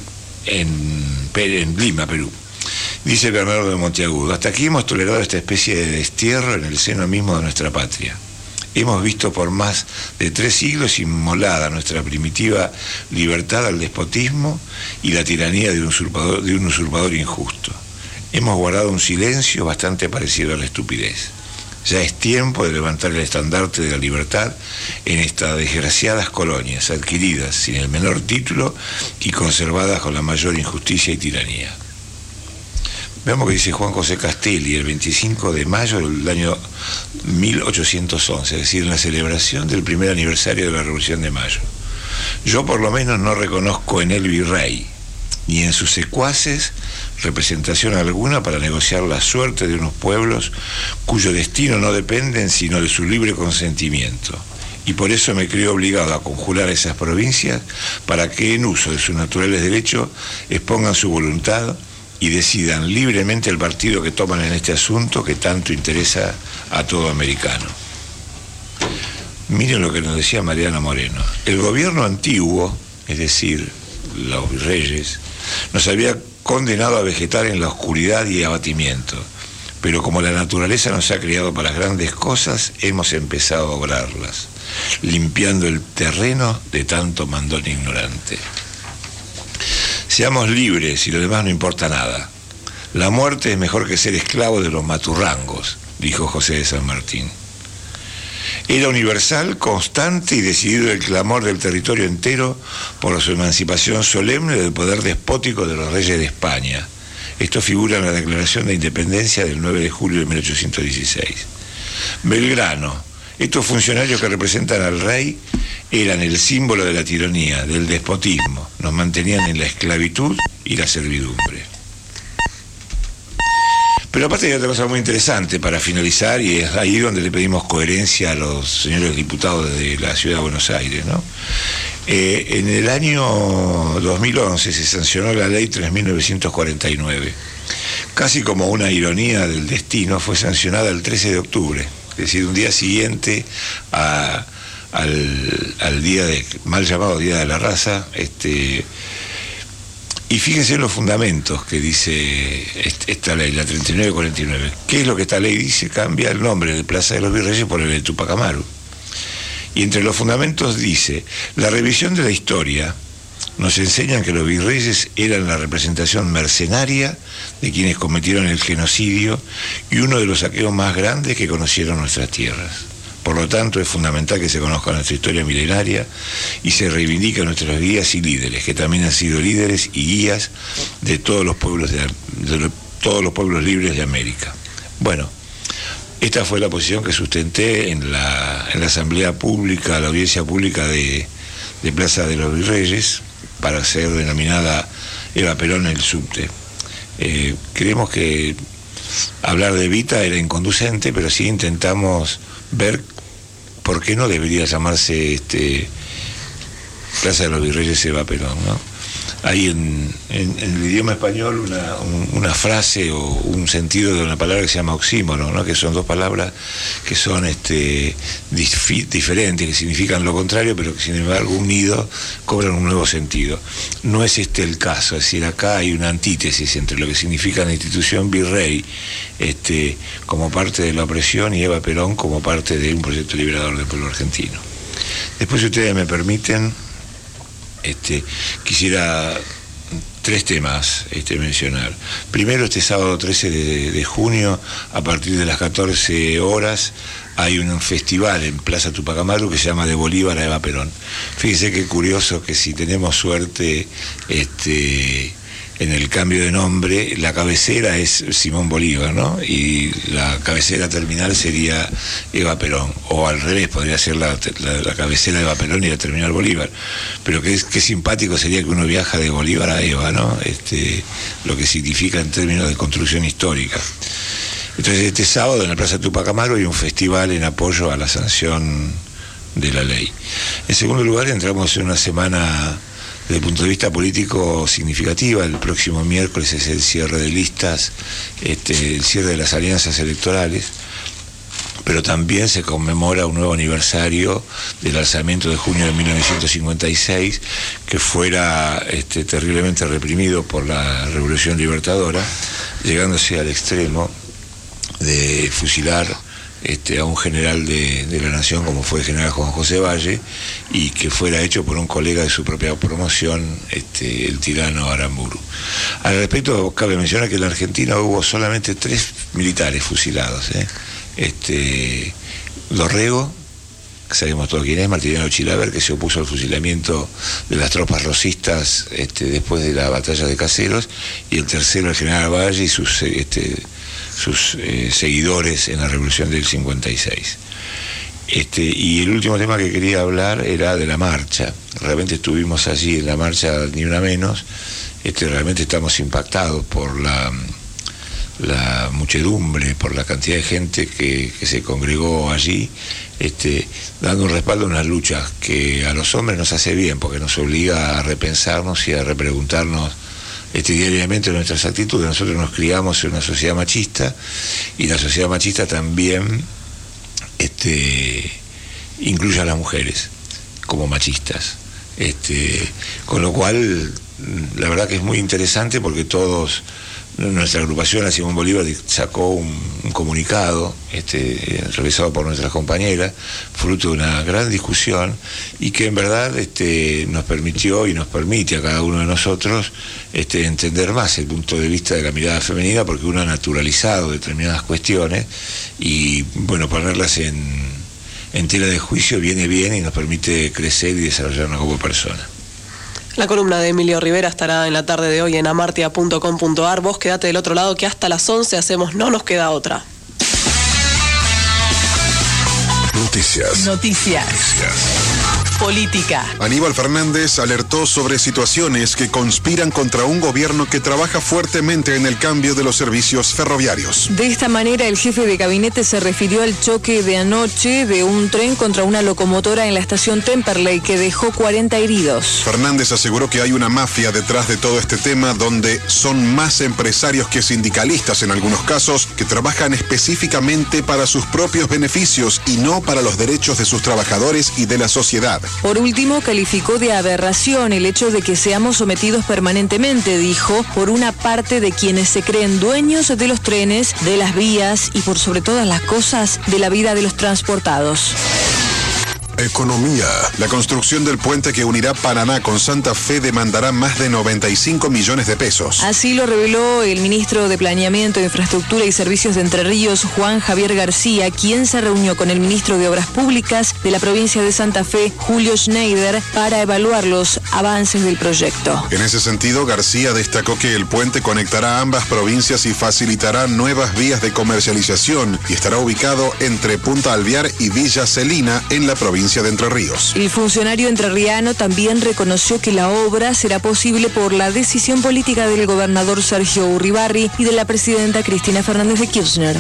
en, en Lima, Perú. Dice Bernardo de Monteagudo, hasta aquí hemos tolerado esta especie de destierro en el seno mismo de nuestra patria. Hemos visto por más de tres siglos inmolada nuestra primitiva libertad al despotismo y la tiranía de un usurpador, de un usurpador injusto. Hemos guardado un silencio bastante parecido a la estupidez. Ya es tiempo de levantar el estandarte de la libertad en estas desgraciadas colonias, adquiridas sin el menor título y conservadas con la mayor injusticia y tiranía. Veamos que dice Juan José Castelli el veinticinco de mayo del año mil ochocientos once, es decir, en la celebración del primer aniversario de la Revolución de Mayo. Yo por lo menos no reconozco en el virrey, ni en sus secuaces, representación alguna para negociar la suerte de unos pueblos cuyo destino no dependen sino de su libre consentimiento. Y por eso me creo obligado a conjurar a esas provincias para que en uso de sus naturales derechos expongan su voluntad y decidan libremente el partido que toman en este asunto que tanto interesa a todo americano. Miren lo que nos decía Mariana Moreno. El gobierno antiguo, es decir, los virreyes, nos había condenado a vegetar en la oscuridad y abatimiento, pero como la naturaleza nos ha creado para grandes cosas, hemos empezado a obrarlas, limpiando el terreno de tanto mandón ignorante. Seamos libres y lo demás no importa nada. La muerte es mejor que ser esclavo de los maturrangos, dijo José de San Martín. Era universal, constante y decidido el clamor del territorio entero por su emancipación solemne del poder despótico de los reyes de España. Esto figura en la Declaración de Independencia del nueve de julio de mil ochocientos dieciséis. Belgrano. Estos funcionarios que representan al rey eran el símbolo de la tiranía, del despotismo, nos mantenían en la esclavitud y la servidumbre. Pero aparte hay otra cosa muy interesante para finalizar, y es ahí donde le pedimos coherencia a los señores diputados de la Ciudad de Buenos Aires, ¿no? Eh, en el año dos mil once se sancionó la ley tres mil novecientos cuarenta y nueve. Casi como una ironía del destino, fue sancionada el trece de octubre. Es decir, un día siguiente a, al, al día de, mal llamado Día de la Raza, este, y fíjense en los fundamentos que dice esta ley, la treinta y nueve cuarenta y nueve. ¿Qué es lo que esta ley dice? Cambia el nombre de Plaza de los Virreyes por el de Tupac Amaru. Y entre los fundamentos dice, la revisión de la historia nos enseñan que los virreyes eran la representación mercenaria de quienes cometieron el genocidio y uno de los saqueos más grandes que conocieron nuestras tierras. Por lo tanto, es fundamental que se conozca nuestra historia milenaria y se reivindiquen nuestros guías y líderes, que también han sido líderes y guías de todos los pueblos, de, de todos los pueblos libres de América. Bueno, esta fue la posición que sustenté en la, en la asamblea pública, la audiencia pública de, de Plaza de los Virreyes, para ser denominada Eva Perón el subte. Eh, creemos que hablar de Evita era inconducente, pero sí intentamos ver por qué no debería llamarse este Plaza de los Virreyes Eva Perón, ¿no? Hay en, en, en el idioma español una, un, una frase o un sentido de una palabra que se llama oxímono, ¿no? Que son dos palabras que son este, dif diferentes, que significan lo contrario, pero que sin embargo unidos cobran un nuevo sentido. No es este el caso, es decir, acá hay una antítesis entre lo que significa la institución virrey este, como parte de la opresión y Eva Perón como parte de un proyecto liberador del pueblo argentino. Después, si ustedes me permiten, Este, quisiera tres temas este, mencionar. Primero, este sábado trece de, de junio, a partir de las catorce horas, hay un festival en Plaza Tupac Amaru que se llama De Bolívar a Eva Perón. Fíjense qué curioso que si tenemos suerte este, en el cambio de nombre, la cabecera es Simón Bolívar, ¿no? Y la cabecera terminal sería Eva Perón, o al revés, podría ser la, la, la cabecera de Eva Perón y la terminal Bolívar. Pero qué, qué simpático sería que uno viaja de Bolívar a Eva, ¿no? Este, lo que significa en términos de construcción histórica. Entonces este sábado en la Plaza Tupac Amaru hay un festival en apoyo a la sanción de la ley. En segundo lugar, entramos en una semana desde el punto de vista político significativa. El próximo miércoles es el cierre de listas, este, el cierre de las alianzas electorales, pero también se conmemora un nuevo aniversario del alzamiento de junio de mil novecientos cincuenta y seis, que fuera este, terriblemente reprimido por la Revolución Libertadora, llegándose al extremo de fusilar Este, a un general de, de la Nación como fue el general Juan José Valle, y que fuera hecho por un colega de su propia promoción, este, el tirano Aramburu. Al respecto, cabe mencionar que en la Argentina hubo solamente tres militares fusilados. ¿eh? Este, Dorrego, que sabemos todos quién es, Martiniano Chilaver, que se opuso al fusilamiento de las tropas rosistas este, después de la batalla de Caseros, y el tercero, el general Valle y sus... Este, sus eh, seguidores en la Revolución del cincuenta y seis. Este, y el último tema que quería hablar era de la marcha. Realmente estuvimos allí en la marcha Ni Una Menos. Este, realmente estamos impactados por la, la muchedumbre, por la cantidad de gente que, que se congregó allí, este, dando un respaldo a unas luchas que a los hombres nos hace bien, porque nos obliga a repensarnos y a repreguntarnos Este, diariamente nuestras actitudes. Nosotros nos criamos en una sociedad machista, y la sociedad machista también este, incluye a las mujeres como machistas. Este, con lo cual, la verdad que es muy interesante, porque todos, nuestra agrupación, la Simón Bolívar, sacó un, un comunicado este, revisado por nuestras compañeras, fruto de una gran discusión, y que en verdad este, nos permitió y nos permite a cada uno de nosotros este, entender más el punto de vista de la mirada femenina, porque uno ha naturalizado determinadas cuestiones, y bueno, ponerlas en, en tela de juicio viene bien y nos permite crecer y desarrollarnos como persona. La columna de Emilio Rivera estará en la tarde de hoy en amartia punto com punto ar. Vos quedate del otro lado, que hasta las once hacemos No Nos Queda Otra. Noticias. Noticias. Noticias. Política. Aníbal Fernández alertó sobre situaciones que conspiran contra un gobierno que trabaja fuertemente en el cambio de los servicios ferroviarios. De esta manera, el jefe de gabinete se refirió al choque de anoche de un tren contra una locomotora en la estación Temperley, que dejó cuarenta heridos. Fernández aseguró que hay una mafia detrás de todo este tema, donde son más empresarios que sindicalistas en algunos casos, que trabajan específicamente para sus propios beneficios y no para los derechos de sus trabajadores y de la sociedad. Por último, calificó de aberración el hecho de que seamos sometidos permanentemente, dijo, por una parte de quienes se creen dueños de los trenes, de las vías y por sobre todas las cosas, de la vida de los transportados. Economía. La construcción del puente que unirá Paraná con Santa Fe demandará más de noventa y cinco millones de pesos. Así lo reveló el ministro de Planeamiento, Infraestructura y Servicios de Entre Ríos, Juan Javier García, quien se reunió con el ministro de Obras Públicas de la provincia de Santa Fe, Julio Schneider, para evaluar los avances del proyecto. En ese sentido, García destacó que el puente conectará ambas provincias y facilitará nuevas vías de comercialización, y estará ubicado entre Punta Alvear y Villa Celina, en la provincia de Entre Ríos. El funcionario entrerriano también reconoció que la obra será posible por la decisión política del gobernador Sergio Uribarri y de la presidenta Cristina Fernández de Kirchner.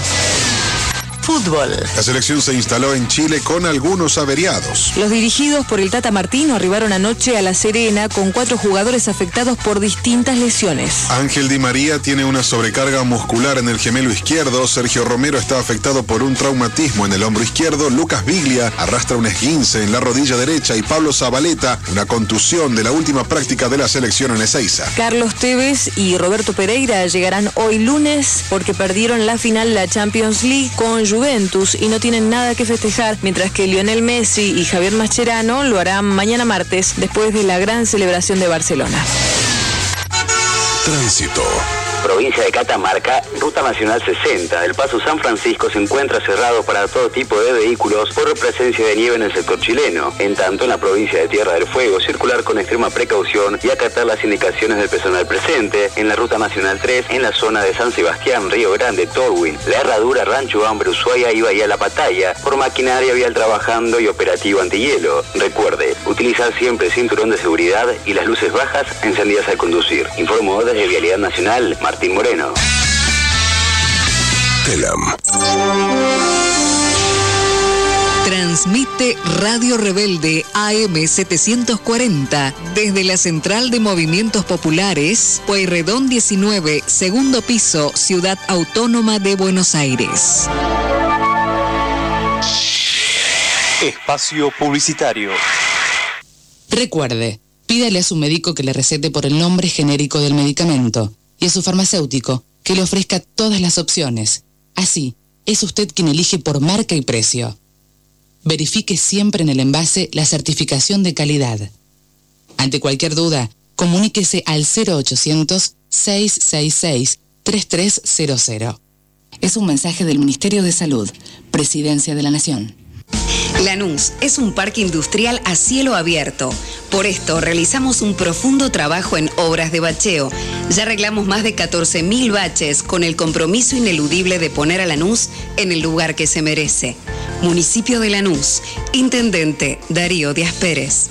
Fútbol. La selección se instaló en Chile con algunos averiados. Los dirigidos por el Tata Martino arribaron anoche a La Serena con cuatro jugadores afectados por distintas lesiones. Ángel Di María tiene una sobrecarga muscular en el gemelo izquierdo, Sergio Romero está afectado por un traumatismo en el hombro izquierdo, Lucas Biglia arrastra un esguince en la rodilla derecha y Pablo Zabaleta una contusión de la última práctica de la selección en Ezeiza. Carlos Tevez y Roberto Pereira llegarán hoy lunes porque perdieron la final de la Champions League con Juventus y no tienen nada que festejar, mientras que Lionel Messi y Javier Mascherano lo harán mañana martes, después de la gran celebración de Barcelona. Tránsito. Provincia de Catamarca, Ruta Nacional sesenta, el Paso San Francisco se encuentra cerrado para todo tipo de vehículos por presencia de nieve en el sector chileno. En tanto, en la provincia de Tierra del Fuego, circular con extrema precaución y acatar las indicaciones del personal presente. En la Ruta Nacional tres, en la zona de San Sebastián, Río Grande, Torwin, La Herradura, Rancho Hambre, Ushuaia y Bahía La Pataya, por maquinaria vial trabajando y operativo antihielo. Recuerde, utilizar siempre el cinturón de seguridad y las luces bajas encendidas al conducir. Informó desde Vialidad Nacional, Martín Moreno. Telam. Transmite Radio Rebelde A M setecientos cuarenta desde la Central de Movimientos Populares, Pueyrredón diecinueve, segundo piso, Ciudad Autónoma de Buenos Aires. Espacio publicitario. Recuerde, pídale a su médico que le recete por el nombre genérico del medicamento y a su farmacéutico que le ofrezca todas las opciones. Así, es usted quien elige por marca y precio. Verifique siempre en el envase la certificación de calidad. Ante cualquier duda, comuníquese al cero ochocientos, seiscientos sesenta y seis, treinta y tres cero cero. Es un mensaje del Ministerio de Salud, Presidencia de la Nación. Lanús es un parque industrial a cielo abierto. Por esto realizamos un profundo trabajo en obras de bacheo. Ya arreglamos más de catorce mil baches con el compromiso ineludible de poner a Lanús en el lugar que se merece. Municipio de Lanús. Intendente Darío Díaz Pérez.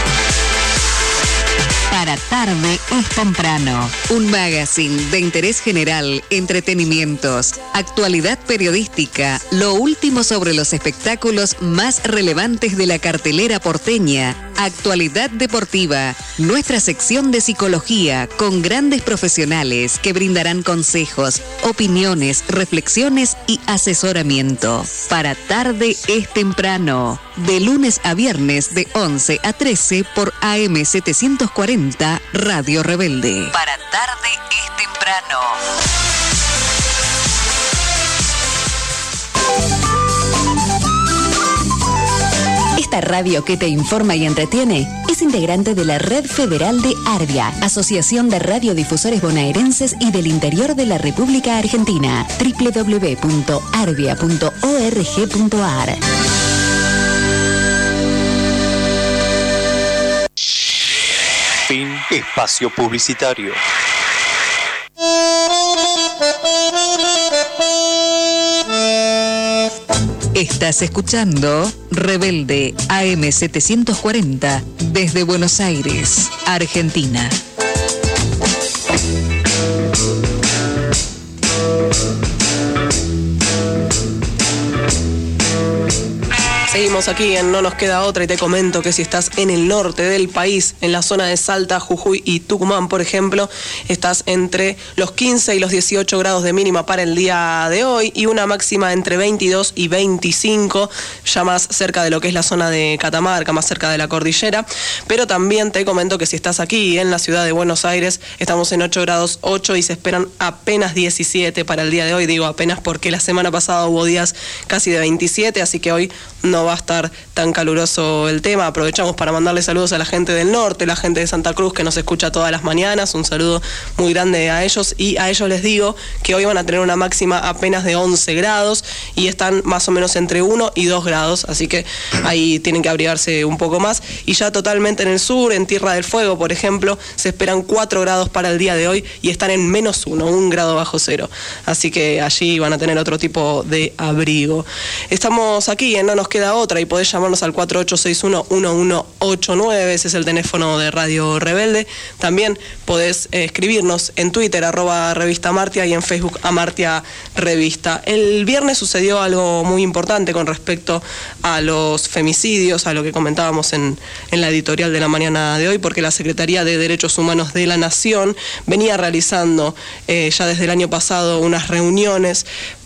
Para tarde es temprano. Un magazine de interés general, entretenimientos, actualidad periodística, lo último sobre los espectáculos más relevantes de la cartelera porteña, actualidad deportiva, nuestra sección de psicología con grandes profesionales que brindarán consejos, opiniones, reflexiones y asesoramiento. Para tarde es temprano. De lunes a viernes de once a trece por A M setecientos cuarenta Radio Rebelde. Para tarde es temprano. Esta radio que te informa y entretiene es integrante de la Red Federal de Arvia, Asociación de Radiodifusores Bonaerenses y del Interior de la República Argentina. doble u doble u doble u punto arvia punto org punto ar. Fin. Espacio publicitario. Estás escuchando Rebelde A M setecientos cuarenta desde Buenos Aires, Argentina. Seguimos aquí en No Nos Queda Otra y te comento que si estás en el norte del país, en la zona de Salta, Jujuy y Tucumán, por ejemplo, estás entre los quince y los dieciocho grados de mínima para el día de hoy y una máxima entre veintidós y veinticinco, ya más cerca de lo que es la zona de Catamarca, más cerca de la cordillera. Pero también te comento que si estás aquí en la ciudad de Buenos Aires, estamos en ocho grados ocho y se esperan apenas diecisiete para el día de hoy. Digo apenas porque la semana pasada hubo días casi de veintisiete, así que hoy no va a estar tan caluroso el tema. Aprovechamos para mandarle saludos a la gente del norte, la gente de Santa Cruz que nos escucha todas las mañanas. Un saludo muy grande a ellos y a ellos les digo que hoy van a tener una máxima apenas de once grados y están más o menos entre uno y dos grados, así que ahí tienen que abrigarse un poco más. Y ya totalmente en el sur, en Tierra del Fuego, por ejemplo, se esperan cuatro grados para el día de hoy y están en menos uno, un grado bajo cero. Así que allí van a tener otro tipo de abrigo. Estamos aquí en No Nos Queda Otra y podés llamarnos al cuatro ocho seis uno, uno uno ocho nueve, ese es el teléfono de Radio Rebelde. También podés eh, escribirnos en Twitter, arroba Revista Amartia, y en Facebook Amartia Revista. El viernes sucedió algo muy importante con respecto a los femicidios, a lo que comentábamos en, en la editorial de la mañana de hoy, porque la Secretaría de Derechos Humanos de la Nación venía realizando eh, ya desde el año pasado unas reuniones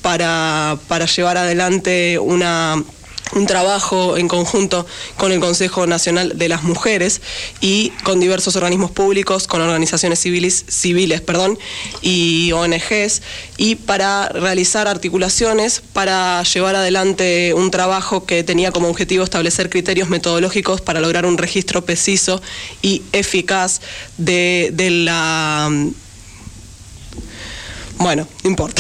para, para llevar adelante una... un trabajo en conjunto con el Consejo Nacional de las Mujeres y con diversos organismos públicos, con organizaciones civiles, civiles perdón, y O N Ges, y para realizar articulaciones para llevar adelante un trabajo que tenía como objetivo establecer criterios metodológicos para lograr un registro preciso y eficaz de, de la... Bueno, no importa.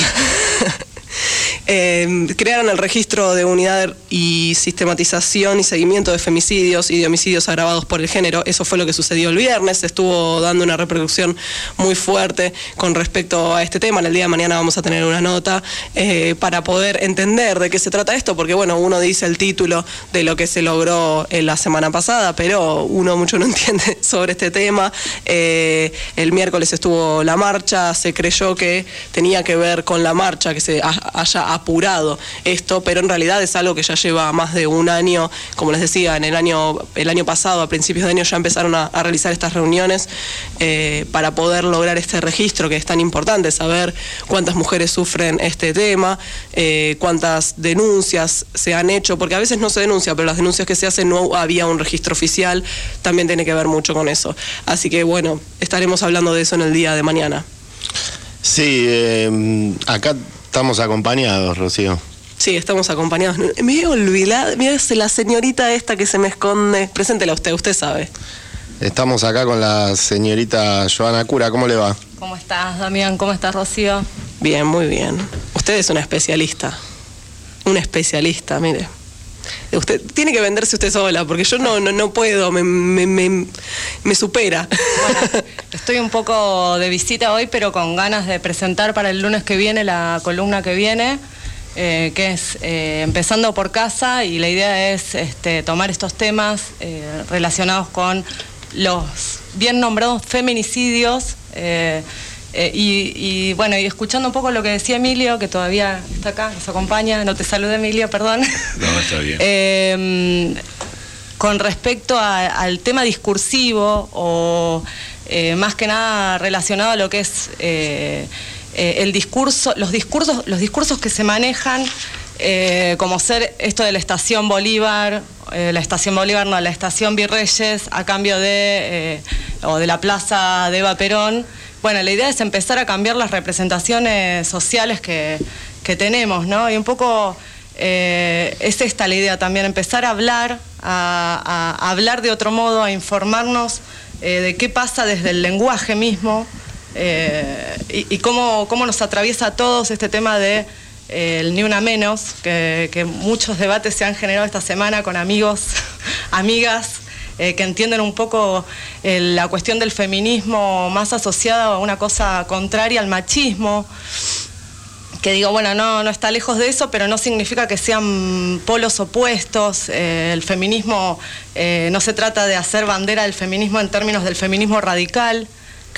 Eh, crearon el registro de unidad y sistematización y seguimiento de femicidios y de homicidios agravados por el género. Eso fue lo que sucedió el viernes. Estuvo dando una repercusión muy fuerte con respecto a este tema. En el día de mañana vamos a tener una nota eh, para poder entender de qué se trata esto, porque bueno, uno dice el título de lo que se logró en la semana pasada, pero uno mucho no entiende sobre este tema. Eh, el miércoles estuvo la marcha, se creyó que tenía que ver con la marcha, que se haya apurado esto, pero en realidad es algo que ya lleva más de un año. Como les decía, en el año, el año pasado, a principios de año, ya empezaron a, a realizar estas reuniones eh, para poder lograr este registro que es tan importante, saber cuántas mujeres sufren este tema, eh, cuántas denuncias se han hecho, porque a veces no se denuncia, pero las denuncias que se hacen no había un registro oficial, también tiene que ver mucho con eso. Así que bueno, estaremos hablando de eso en el día de mañana. Sí, eh, acá estamos acompañados, Rocío. Sí, estamos acompañados. Me he olvidado, mira, es la señorita esta que se me esconde. Preséntela usted, usted sabe. Estamos acá con la señorita Joana Cura, ¿cómo le va? ¿Cómo estás, Damián? ¿Cómo estás, Rocío? Bien, muy bien. Usted es una especialista. Una especialista, mire. Usted tiene que venderse usted sola, porque yo no no, no puedo, me, me, me, me supera. Bueno, estoy un poco de visita hoy, pero con ganas de presentar para el lunes que viene la columna que viene, eh, que es eh, Empezando por Casa, y la idea es este, tomar estos temas eh, relacionados con los bien nombrados feminicidios, eh, Eh, y, y bueno, y escuchando un poco lo que decía Emilio, que todavía está acá, nos acompaña, no te salude Emilio, perdón. No, está bien. eh, con respecto a, al tema discursivo, o eh, más que nada relacionado a lo que es eh, eh, el discurso, los discursos, los discursos que se manejan, eh, como ser esto de la estación Bolívar, eh, la estación Bolívar, no, la estación Virreyes, a cambio de, eh, o de la plaza de Eva Perón. Bueno, la idea es empezar a cambiar las representaciones sociales que, que tenemos, ¿no? Y un poco eh, es esta la idea también, empezar a hablar, a, a, a hablar de otro modo, a informarnos eh, de qué pasa desde el lenguaje mismo, eh, y, y cómo, cómo nos atraviesa a todos este tema de eh, el ni una menos, que, que muchos debates se han generado esta semana con amigos, amigas, Eh, que entienden un poco eh, la cuestión del feminismo más asociada a una cosa contraria al machismo, que digo, bueno, no, no está lejos de eso, pero no significa que sean polos opuestos. Eh, el feminismo, eh, no se trata de hacer bandera del feminismo en términos del feminismo radical,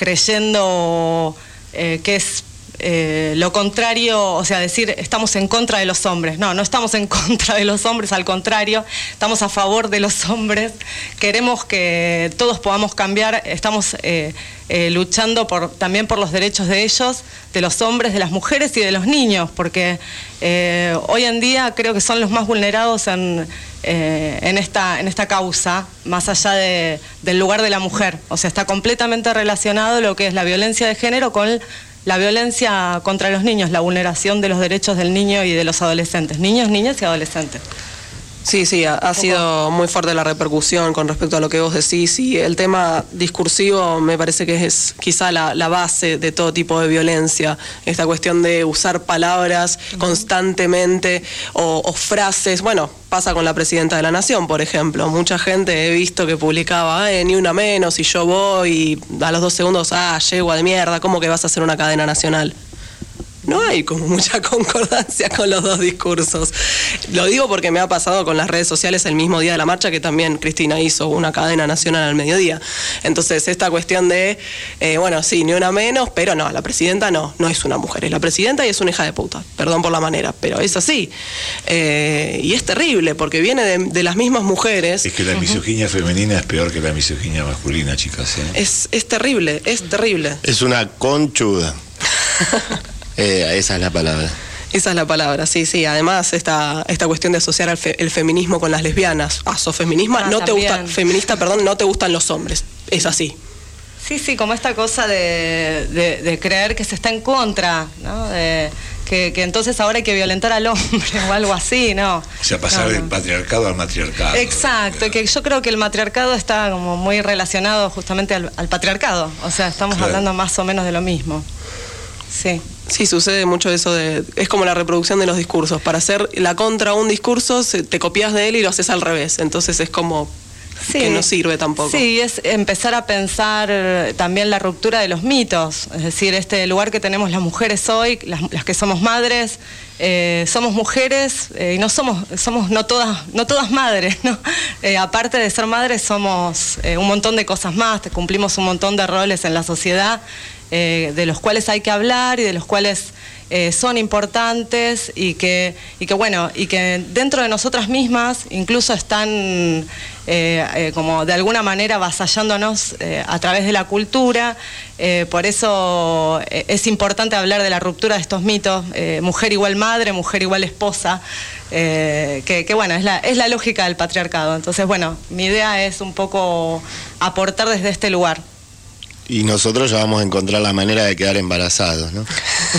creyendo eh, que es Eh, lo contrario, o sea, decir estamos en contra de los hombres. No, no estamos en contra de los hombres, al contrario, estamos a favor de los hombres, queremos que todos podamos cambiar, estamos eh, eh, luchando por, también por los derechos de ellos, de los hombres, de las mujeres y de los niños, porque eh, hoy en día creo que son los más vulnerados en, eh, en, esta, en esta causa, más allá de, del lugar de la mujer. O sea, está completamente relacionado lo que es la violencia de género con la violencia contra los niños, la vulneración de los derechos del niño y de los adolescentes, niños, niñas y adolescentes. Sí, sí, ha, ha sido muy fuerte la repercusión con respecto a lo que vos decís, y el tema discursivo me parece que es quizá la, la base de todo tipo de violencia, esta cuestión de usar palabras uh-huh. constantemente o, o frases. Bueno, pasa con la presidenta de la Nación, por ejemplo, mucha gente he visto que publicaba eh, ni una menos y yo voy, y a los dos segundos, ah, yegua de mierda, ¿cómo que vas a hacer una cadena nacional? No hay como mucha concordancia con los dos discursos. Lo digo porque me ha pasado con las redes sociales el mismo día de la marcha, que también Cristina hizo una cadena nacional al mediodía. Entonces, esta cuestión de, eh, bueno, sí, ni una menos, pero no, la presidenta no, no es una mujer, es la presidenta y es una hija de puta. Perdón por la manera, pero es así. Eh, y es terrible, porque viene de, de las mismas mujeres. Es que la misoginia uh-huh. femenina es peor que la misoginia masculina, chicas. ¿eh? Es, es terrible, es terrible. Es una conchuda. Eh, esa es la palabra. Esa es la palabra, sí, sí. Además, esta, esta cuestión de asociar el, fe, el feminismo con las lesbianas. Ah, sos feminismo, ah, no te gusta, feminista, perdón, no te gustan los hombres. Es así. Sí, sí, como esta cosa de, de, de creer que se está en contra, ¿no? De, que, que entonces ahora hay que violentar al hombre o algo así, ¿no? O sea, pasar no, no. del patriarcado al matriarcado. Exacto, que yo creo que el matriarcado está como muy relacionado justamente al, al patriarcado. O sea, estamos claro. hablando más o menos de lo mismo. Sí. Sí, sucede mucho eso de... Es como la reproducción de los discursos. Para hacer la contra un discurso, se- te copias de él y lo haces al revés. Entonces es como Sí. que no sirve tampoco. Sí, es empezar a pensar eh, también la ruptura de los mitos, es decir, este lugar que tenemos las mujeres hoy, las, las que somos madres, eh, somos mujeres eh, y no somos, somos no todas, no todas madres, ¿no? Eh, aparte de ser madres somos eh, un montón de cosas más, te cumplimos un montón de roles en la sociedad eh, de los cuales hay que hablar y de los cuales Eh, son importantes y que, y que bueno, y que dentro de nosotras mismas incluso están eh, eh, como de alguna manera avasallándonos eh, a través de la cultura. Eh, por eso eh, es importante hablar de la ruptura de estos mitos, eh, mujer igual madre, mujer igual esposa, eh, que, que bueno, es la, es la lógica del patriarcado. Entonces bueno, mi idea es un poco aportar desde este lugar. Y nosotros ya vamos a encontrar la manera de quedar embarazados, ¿no?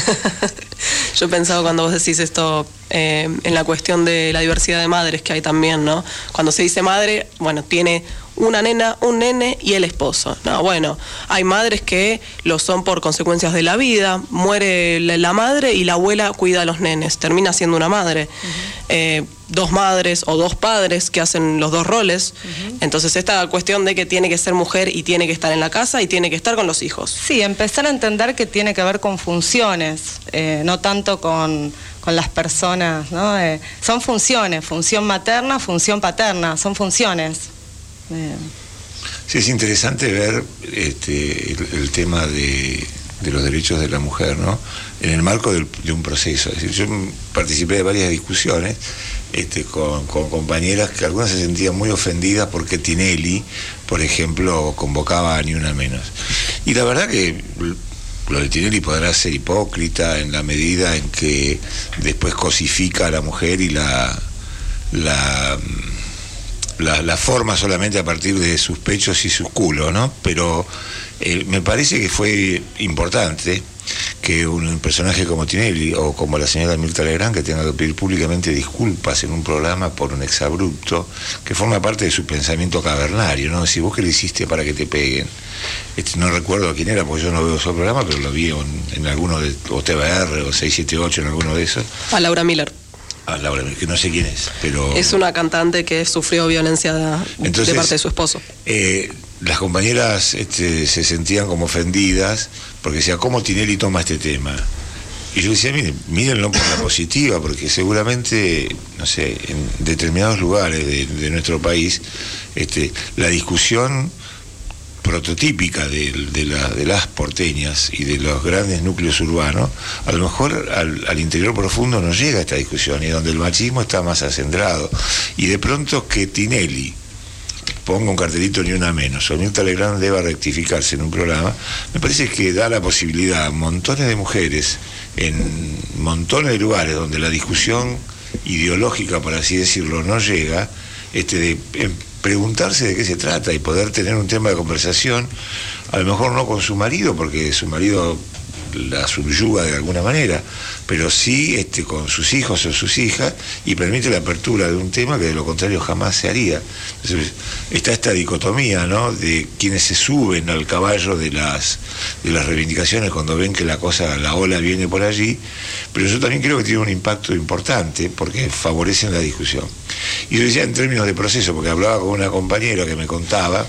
Yo he pensado cuando vos decís esto eh, en la cuestión de la diversidad de madres que hay también, ¿no? Cuando se dice madre, bueno, tiene una nena, un nene y el esposo. No, bueno, hay madres que lo son por consecuencias de la vida, muere la, la madre y la abuela cuida a los nenes, termina siendo una madre. Uh-huh. Eh, dos madres o dos padres que hacen los dos roles. Uh-huh. Entonces esta cuestión de que tiene que ser mujer y tiene que estar en la casa y tiene que estar con los hijos. Sí, empezar a entender que tiene que ver con funciones, eh, no tanto con, con las personas, ¿no? Eh, son funciones, función materna, función paterna, son funciones. Eh. Sí, es interesante ver este, el, el tema de, de los derechos de la mujer, ¿no? En el marco del, de un proceso. Es decir, yo participé de varias discusiones este, con, con compañeras que algunas se sentían muy ofendidas porque Tinelli, por ejemplo, convocaba a Ni Una Menos. Y la verdad que lo de Tinelli podrá ser hipócrita en la medida en que después cosifica a la mujer y la... la La, la forma solamente a partir de sus pechos y sus culos, ¿no? Pero eh, me parece que fue importante que un personaje como Tinelli o como la señora Mirta Legrand que tenga que pedir públicamente disculpas en un programa por un exabrupto que forma parte de su pensamiento cavernario, ¿no? Si vos qué le hiciste para que te peguen. Este, no recuerdo a quién era porque yo no veo su programa, pero lo vi en, en alguno de o T V R o seiscientos setenta y ocho, en alguno de esos. A Laura Miller. A Laura, que no sé quién es, pero... Es una cantante que sufrió violencia de, Entonces, de parte de su esposo. Eh, las compañeras este, se sentían como ofendidas porque decía, ¿cómo Tinelli toma este tema? Y yo decía, miren, mírenlo por la positiva, porque seguramente, no sé, en determinados lugares de, de nuestro país, este, la discusión prototípica de, de, la, de las porteñas y de los grandes núcleos urbanos, a lo mejor al, al interior profundo no llega esta discusión, y donde el machismo está más acendrado. Y de pronto que Tinelli ponga un cartelito Ni Una Menos, o Mirta Legrand deba rectificarse en un programa, me parece que da la posibilidad a montones de mujeres en montones de lugares donde la discusión ideológica, por así decirlo, no llega, este de eh, preguntarse de qué se trata y poder tener un tema de conversación, a lo mejor no con su marido, porque su marido la subyuga de alguna manera, pero sí este, con sus hijos o sus hijas, y permite la apertura de un tema que de lo contrario jamás se haría. Entonces, está esta dicotomía, ¿no?, de quienes se suben al caballo de las, de las reivindicaciones cuando ven que la cosa, la ola viene por allí, pero yo también creo que tiene un impacto importante porque favorecen la discusión. Y yo decía en términos de proceso, porque hablaba con una compañera que me contaba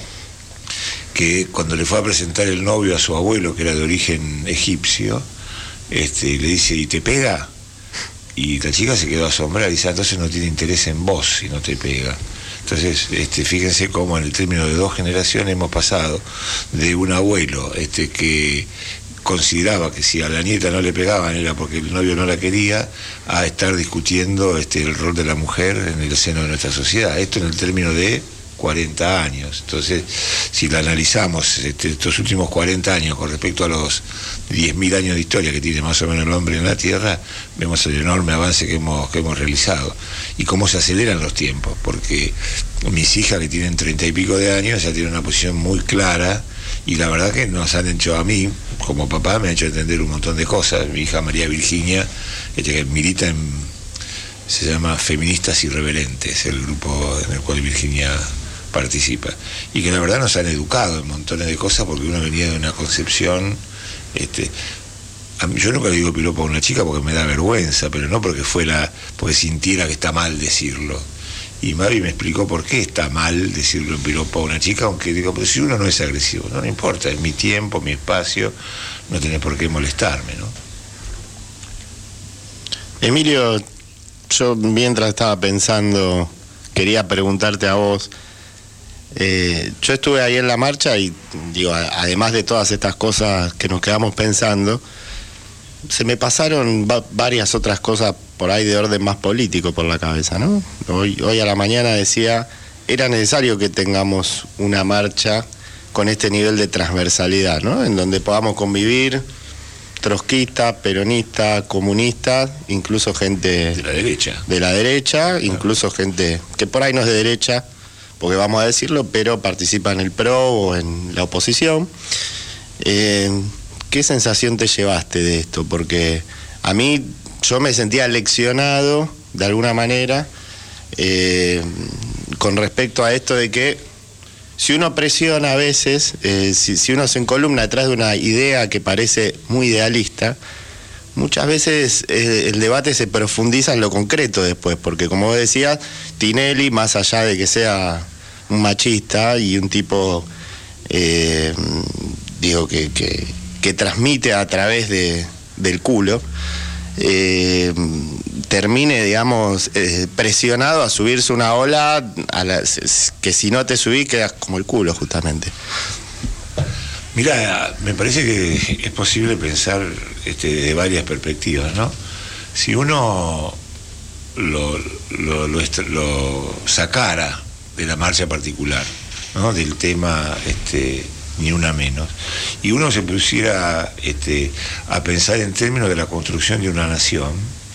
que cuando le fue a presentar el novio a su abuelo, que era de origen egipcio, este, le dice, ¿y te pega? Y la chica se quedó asombrada y dice, entonces no tiene interés en vos si no te pega. Entonces, este, fíjense cómo en el término de dos generaciones hemos pasado de un abuelo este, que consideraba que si a la nieta no le pegaban era porque el novio no la quería, a estar discutiendo este, el rol de la mujer en el seno de nuestra sociedad. Esto en el término de cuarenta años. Entonces, si la analizamos este, estos últimos cuarenta años con respecto a los diez mil años de historia que tiene más o menos el hombre en la Tierra, vemos el enorme avance que hemos, que hemos realizado y cómo se aceleran los tiempos, porque mis hijas que tienen treinta y pico de años ya tienen una posición muy clara, y la verdad que nos han hecho, a mí como papá me ha hecho entender un montón de cosas. Mi hija María Virginia, este, que milita en, se llama Feministas Irreverentes, el grupo en el cual Virginia participa, y que la verdad nos han educado en montones de cosas, porque uno venía de una concepción este, a mí, yo nunca le digo piropo a una chica porque me da vergüenza, pero no porque fuera, porque sintiera que está mal decirlo. Y Mavi me explicó por qué está mal decirlo en piropo a una chica, aunque digo, pero si uno no es agresivo, no, no importa, es mi tiempo, mi espacio, no tenés por qué molestarme, ¿no? Emilio, yo mientras estaba pensando, quería preguntarte a vos. Eh, yo estuve ahí en la marcha y, digo, a, además de todas estas cosas que nos quedamos pensando, se me pasaron va, varias otras cosas por ahí de orden más político por la cabeza, ¿no? Hoy, hoy a la mañana decía, era necesario que tengamos una marcha con este nivel de transversalidad, ¿no? En donde podamos convivir trotskistas, peronistas, comunistas, incluso gente de la derecha, de la derecha, incluso gente que por ahí no es de derecha, porque vamos a decirlo, pero participa en el PRO o en la oposición. Eh, ¿Qué sensación te llevaste de esto? Porque a mí, yo me sentía leccionado, de alguna manera, eh, con respecto a esto de que si uno presiona a veces, eh, si, si uno se encolumna detrás de una idea que parece muy idealista, muchas veces eh, el debate se profundiza en lo concreto después, porque como vos decías, Tinelli, más allá de que sea un machista y un tipo, eh, digo, que, que, que transmite a través de, del culo, eh, termine, digamos, eh, presionado a subirse una ola a la, que si no te subís quedas como el culo, justamente. Mira, me parece que es posible pensar este, de varias perspectivas, ¿no? Si uno lo, lo, lo, lo sacara de la marcha particular, ¿no? Del tema este, ni una menos, y uno se pusiera este, a pensar en términos de la construcción de una nación,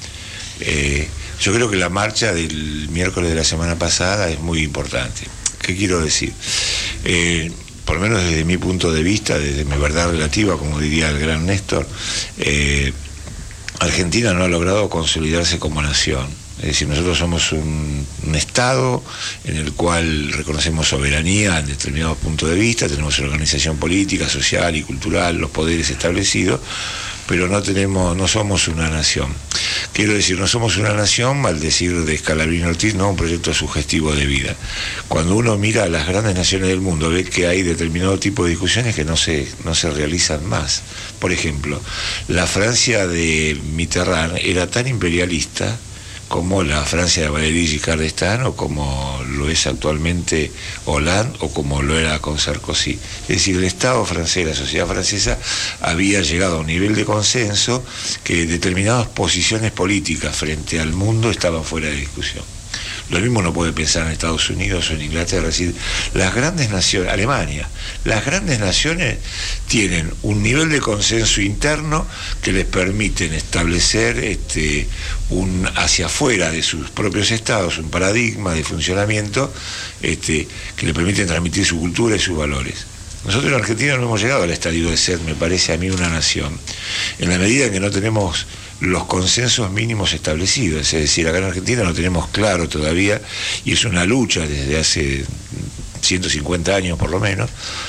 eh, yo creo que la marcha del miércoles de la semana pasada es muy importante. ¿Qué quiero decir? Eh, por lo menos desde mi punto de vista, desde mi verdad relativa, como diría el gran Néstor, eh, Argentina no ha logrado consolidarse como nación. Es decir, nosotros somos un, un Estado en el cual reconocemos soberanía en determinados puntos de vista, tenemos organización política, social y cultural, los poderes establecidos, pero no tenemos, no somos una nación. Quiero decir, no somos una nación, al decir de Scalabrini Ortiz, no un proyecto sugestivo de vida. Cuando uno mira a las grandes naciones del mundo, ve que hay determinado tipo de discusiones que no se, no se realizan más. Por ejemplo, la Francia de Mitterrand era tan imperialista como la Francia de Valéry Giscard d'Estaing, o como lo es actualmente Hollande, o como lo era con Sarkozy. Es decir, el Estado francés, la sociedad francesa, había llegado a un nivel de consenso que determinadas posiciones políticas frente al mundo estaban fuera de discusión. Lo mismo no puede pensar en Estados Unidos o en Inglaterra. Es decir, las grandes naciones, Alemania, las grandes naciones tienen un nivel de consenso interno que les permiten establecer este, un hacia afuera de sus propios estados, un paradigma de funcionamiento este, que le permiten transmitir su cultura y sus valores. Nosotros en Argentina no hemos llegado al estadio de ser, me parece a mí, una nación, en la medida en que no tenemos los consensos mínimos establecidos. Es decir, acá en Argentina no tenemos claro todavía, y es una lucha desde hace ciento cincuenta años por lo menos,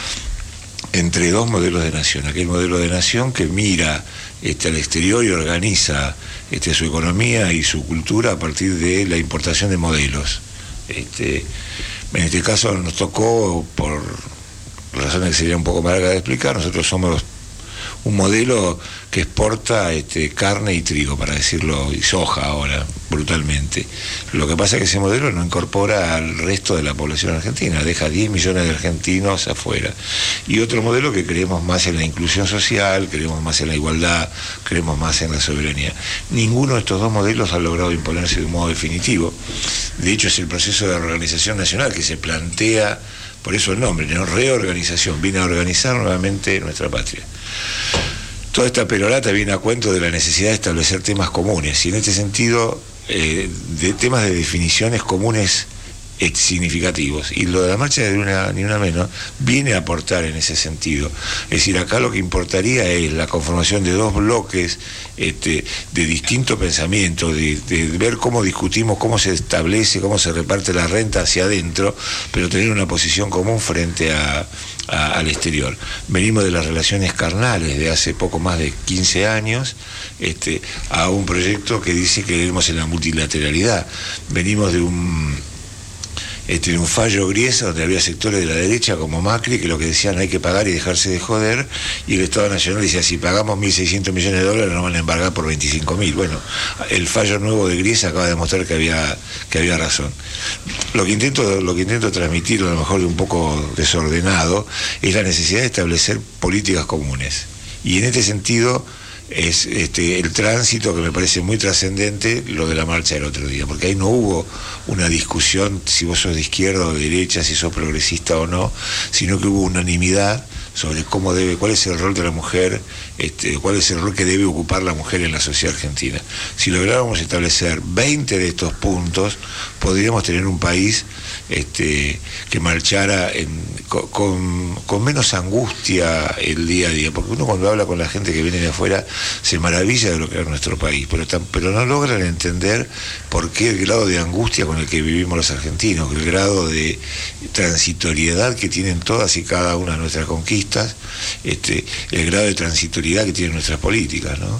entre dos modelos de nación. Aquel modelo de nación que mira este, al exterior y organiza este, su economía y su cultura a partir de la importación de modelos. Este, en este caso nos tocó, por razones que sería un poco más larga de explicar, nosotros somos un modelo que exporta este, carne y trigo, para decirlo, y soja ahora, brutalmente. Lo que pasa es que ese modelo no incorpora al resto de la población argentina, deja diez millones de argentinos afuera. Y otro modelo que creemos más en la inclusión social, creemos más en la igualdad, creemos más en la soberanía. Ninguno de estos dos modelos ha logrado imponerse de un modo definitivo. De hecho, es el proceso de reorganización nacional que se plantea, por eso el nombre, ¿no? Reorganización, viene a organizar nuevamente nuestra patria. Toda esta perorata viene a cuento de la necesidad de establecer temas comunes, y en este sentido, eh, de temas de definiciones comunes eh, significativos. Y lo de la marcha de Ni Una, Ni Una Menos viene a aportar en ese sentido. Es decir, acá lo que importaría es la conformación de dos bloques este, de distinto pensamiento, de, de ver cómo discutimos, cómo se establece, cómo se reparte la renta hacia adentro, pero tener una posición común frente a, a, al exterior. Venimos de las relaciones carnales de hace poco más de quince años este, a un proyecto que dice que creemos en la multilateralidad. Venimos de un Este, de un fallo Griesa donde había sectores de la derecha como Macri que lo que decían hay que pagar y dejarse de joder, y el Estado Nacional decía si pagamos mil seiscientos millones de dólares nos van a embargar por veinticinco mil. Bueno, el fallo nuevo de Griesa acaba de demostrar que había, que había razón. Lo que intento, lo que intento transmitir, a lo mejor de un poco desordenado, es la necesidad de establecer políticas comunes. Y en este sentido es este, el tránsito que me parece muy trascendente, lo de la marcha del otro día, porque ahí no hubo una discusión si vos sos de izquierda o de derecha, si sos progresista o no, sino que hubo unanimidad sobre cómo debe, cuál es el rol de la mujer, este, cuál es el rol que debe ocupar la mujer en la sociedad argentina. Si lográramos establecer veinte de estos puntos, podríamos tener un país este, que marchara en, con, con menos angustia el día a día, porque uno cuando habla con la gente que viene de afuera se maravilla de lo que es nuestro país, pero, pero no logran entender por qué el grado de angustia con el que vivimos los argentinos, el grado de transitoriedad que tienen todas y cada una de nuestras conquistas, este, el grado de transitoriedad que tienen nuestras políticas, ¿no?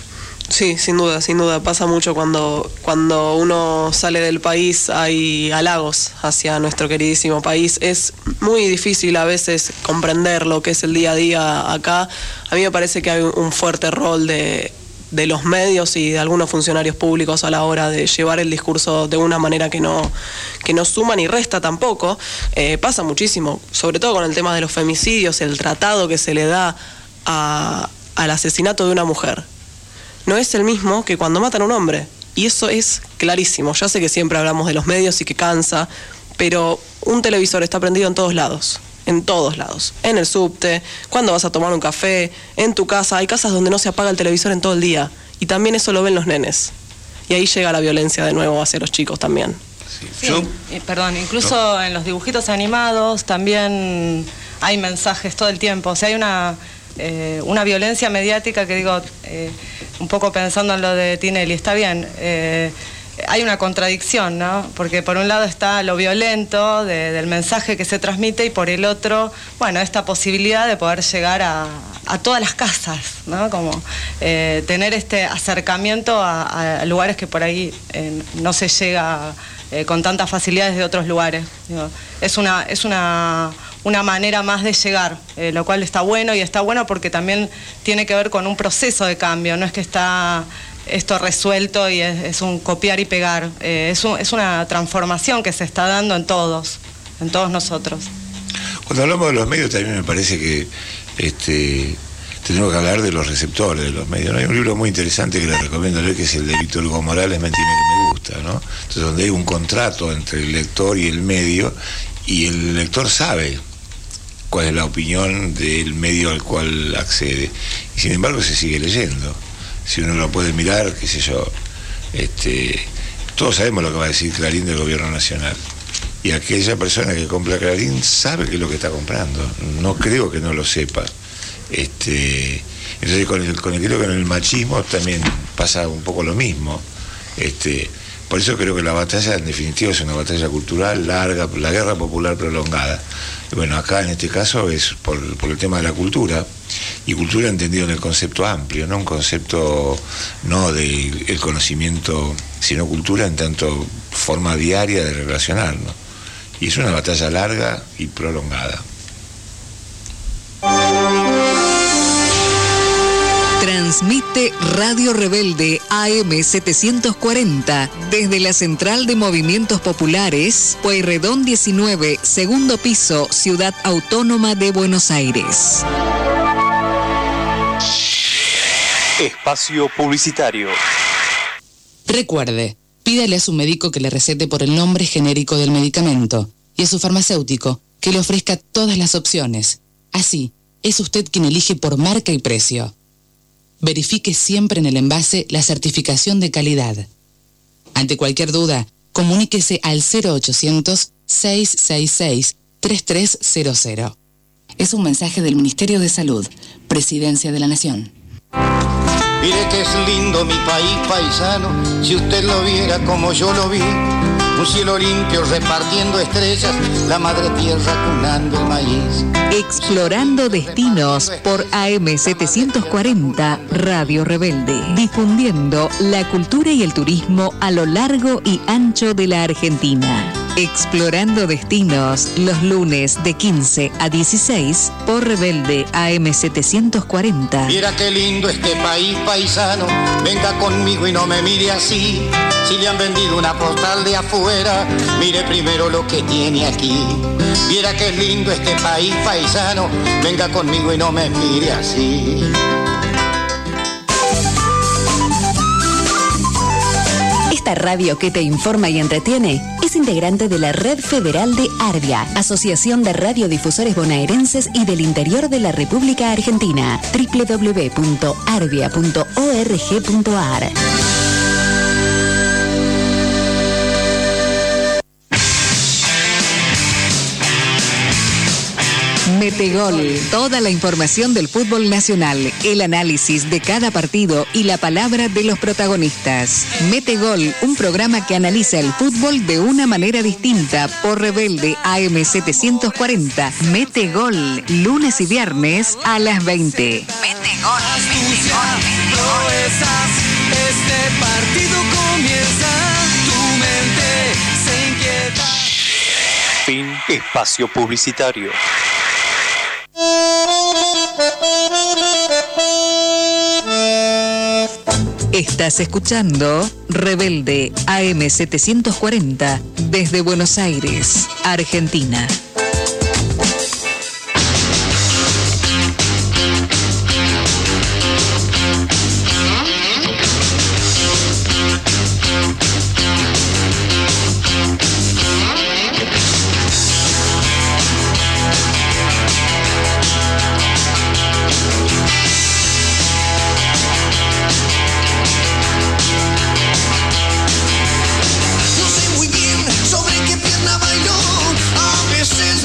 Sí, sin duda, sin duda. Pasa mucho cuando, cuando uno sale del país, hay halagos hacia nuestro queridísimo país. Es muy difícil a veces comprender lo que es el día a día acá. A mí me parece que hay un fuerte rol de, de los medios y de algunos funcionarios públicos a la hora de llevar el discurso de una manera que no, que no suma ni resta tampoco. Eh, pasa muchísimo, sobre todo con el tema de los femicidios, el tratado que se le da a, al asesinato de una mujer. No es el mismo que cuando matan a un hombre. Y eso es clarísimo. Ya sé que siempre hablamos de los medios y que cansa, pero un televisor está prendido en todos lados. En todos lados. En el subte, cuando vas a tomar un café, en tu casa. Hay casas donde no se apaga el televisor en todo el día. Y también eso lo ven los nenes. Y ahí llega la violencia de nuevo hacia los chicos también. Sí, eh, perdón, incluso no. En los dibujitos animados también hay mensajes todo el tiempo. O sea, hay una... Eh, una violencia mediática que digo, eh, un poco pensando en lo de Tinelli, está bien, eh, hay una contradicción, ¿no? Porque por un lado está lo violento de, del mensaje que se transmite y por el otro, bueno, esta posibilidad de poder llegar a, a todas las casas, ¿no? Como eh, tener este acercamiento a, a lugares que por ahí eh, no se llega eh, con tantas facilidades de otros lugares. Digo, es una... Es una una manera más de llegar, eh, lo cual está bueno, y está bueno porque también tiene que ver con un proceso de cambio, no es que está esto resuelto y es, es un copiar y pegar, eh, es, un, es una transformación que se está dando en todos, en todos nosotros. Cuando hablamos de los medios también me parece que este, tenemos que hablar de los receptores de los medios, ¿no? Hay un libro muy interesante que les recomiendo leer, que es el de Víctor Hugo Morales, Mentime que me gusta, ¿no? Entonces, donde hay un contrato entre el lector y el medio, y el lector sabe cuál es la opinión del medio al cual accede, y sin embargo se sigue leyendo. Si uno lo puede mirar, qué sé yo, este, todos sabemos lo que va a decir Clarín del gobierno nacional, y aquella persona que compra Clarín sabe qué es lo que está comprando, no creo que no lo sepa. Este, entonces con el, con el, creo que en el machismo también pasa un poco lo mismo. Este, por eso creo que la batalla en definitiva es una batalla cultural larga, la guerra popular prolongada. Y bueno, acá en este caso es por, por el tema de la cultura, y cultura entendido en el concepto amplio, no un concepto no del conocimiento, sino cultura en tanto forma diaria de relacionarnos. Y es una batalla larga y prolongada. Transmite Radio Rebelde A M setecientos cuarenta desde la Central de Movimientos Populares, Pueyrredón diecinueve, segundo piso, Ciudad Autónoma de Buenos Aires. Espacio publicitario. Recuerde, pídale a su médico que le recete por el nombre genérico del medicamento y a su farmacéutico que le ofrezca todas las opciones. Así, es usted quien elige por marca y precio. Verifique siempre en el envase la certificación de calidad. Ante cualquier duda, comuníquese al cero ochocientos, seiscientos sesenta y seis, treinta y tres cero cero. Es un mensaje del Ministerio de Salud, Presidencia de la Nación. Mire que es lindo mi país paisano, si usted lo viera como yo lo vi. Un cielo limpio repartiendo estrellas, la madre tierra cunando el maíz. Explorando destinos por A M setecientos cuarenta Radio Rebelde, difundiendo la cultura y el turismo a lo largo y ancho de la Argentina. Explorando destinos los lunes de quince a dieciséis por Rebelde A M setecientos cuarenta. Mira qué lindo este país paisano, venga conmigo y no me mire así. Si le han vendido una postal de afuera, mire primero lo que tiene aquí. Mira qué lindo este país paisano, venga conmigo y no me mire así. Esta radio que te informa y entretiene es integrante de la Red Federal de Arvia, Asociación de Radiodifusores Bonaerenses y del Interior de la República Argentina. doble u doble u doble u punto arvia punto org punto ar. Metegol, toda la información del fútbol nacional, el análisis de cada partido y la palabra de los protagonistas. Metegol, un programa que analiza el fútbol de una manera distinta por Rebelde A M setecientos cuarenta. Metegol, lunes y viernes a las veinte. Metegol, Metegol, Metegol. Este partido comienza, tu mente se inquieta. Fin espacio publicitario. Estás escuchando Rebelde A M setecientos cuarenta desde Buenos Aires, Argentina. No sé muy bien sobre qué pierna bailó, a veces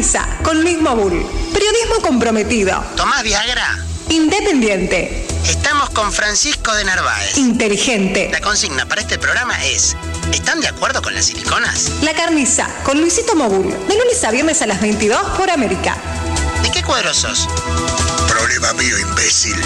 carniza con Luis Mobul. Periodismo comprometido. ¿Tomás Viagra? Independiente. Estamos con Francisco de Narváez. Inteligente. La consigna para este programa es: ¿están de acuerdo con las siliconas? La carniza con Luisito Mobul. De lunes a viernes a las veintidós por América. ¿De qué cuadro sos? Problema mío, imbécil.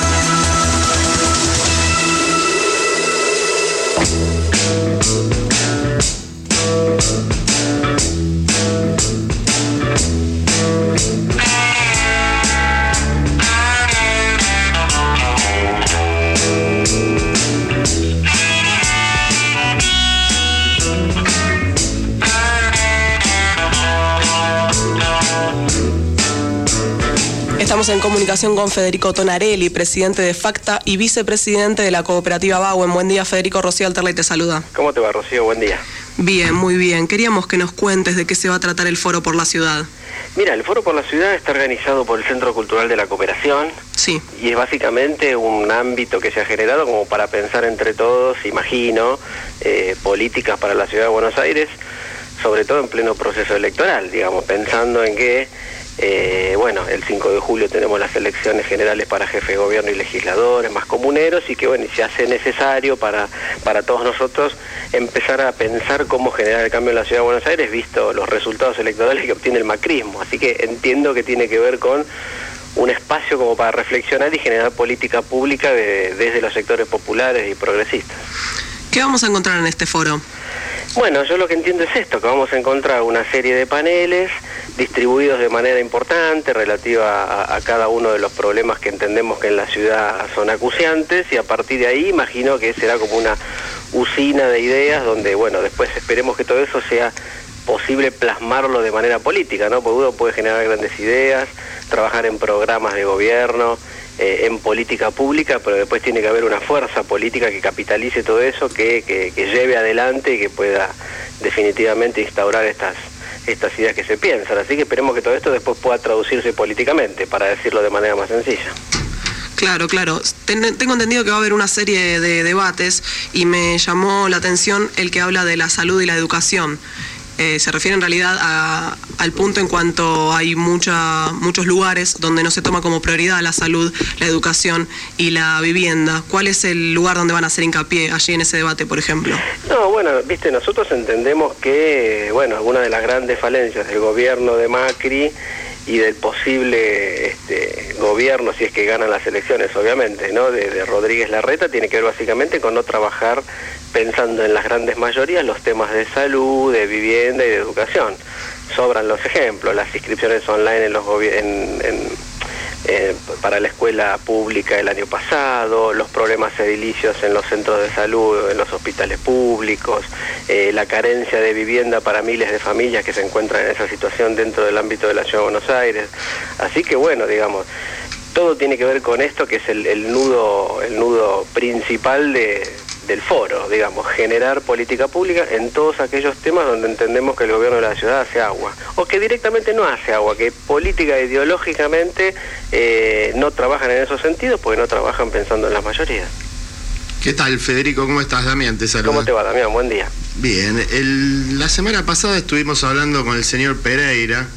Estamos en comunicación con Federico Tonarelli, presidente de FACTA y vicepresidente de la cooperativa Bauen. Buen día, Federico. Rocío Alterley te saluda. ¿Cómo te va, Rocío? Buen día. Bien, muy bien. Queríamos que nos cuentes de qué se va a tratar el foro por la ciudad. Mira, el Foro por la Ciudad está organizado por el Centro Cultural de la Cooperación. Sí. Y es básicamente un ámbito que se ha generado como para pensar entre todos, imagino, eh, políticas para la Ciudad de Buenos Aires, sobre todo en pleno proceso electoral, digamos, pensando en que Eh, bueno, el cinco de julio tenemos las elecciones generales para jefe de gobierno y legisladores, más comuneros, y que bueno, y se hace necesario para, para todos nosotros empezar a pensar cómo generar el cambio en la Ciudad de Buenos Aires, visto los resultados electorales que obtiene el macrismo. Así que entiendo que tiene que ver con un espacio como para reflexionar y generar política pública de, desde los sectores populares y progresistas. ¿Qué vamos a encontrar en este foro? Bueno, yo lo que entiendo es esto, que vamos a encontrar una serie de paneles distribuidos de manera importante relativa a, a cada uno de los problemas que entendemos que en la ciudad son acuciantes, y a partir de ahí imagino que será como una usina de ideas donde, bueno, después esperemos que todo eso sea posible plasmarlo de manera política, ¿no? Porque uno puede generar grandes ideas, trabajar en programas de gobierno, Eh, en política pública, pero después tiene que haber una fuerza política que capitalice todo eso, que, que, que lleve adelante y que pueda definitivamente instaurar estas, estas ideas que se piensan. Así que esperemos que todo esto después pueda traducirse políticamente, para decirlo de manera más sencilla. Claro, claro. Ten, tengo entendido que va a haber una serie de debates y me llamó la atención el que habla de la salud y la educación. Eh, se refiere en realidad a, al punto en cuanto hay mucha, muchos lugares donde no se toma como prioridad la salud, la educación y la vivienda. ¿Cuál es el lugar donde van a hacer hincapié allí en ese debate, por ejemplo? No, bueno, viste, nosotros entendemos que, bueno, algunas de las grandes falencias del gobierno de Macri y del posible este, gobierno, si es que ganan las elecciones, obviamente, ¿no?, de, de Rodríguez Larreta, tiene que ver básicamente con no trabajar pensando en las grandes mayorías los temas de salud, de vivienda y de educación. Sobran los ejemplos, las inscripciones online en los en, en, eh, para la escuela pública el año pasado, los problemas edilicios en los centros de salud, en los hospitales públicos, eh, la carencia de vivienda para miles de familias que se encuentran en esa situación dentro del ámbito de la Ciudad de Buenos Aires. Así que bueno, digamos, todo tiene que ver con esto, que es el, el nudo, el nudo principal de del foro, digamos, generar política pública en todos aquellos temas donde entendemos que el gobierno de la ciudad hace agua, o que directamente no hace agua, que política ideológicamente eh, no trabajan en esos sentidos porque no trabajan pensando en las mayorías. ¿Qué tal, Federico? ¿Cómo estás? Damián te saluda. ¿Cómo te va, Damián? Buen día. Bien, el, la semana pasada estuvimos hablando con el señor Pereira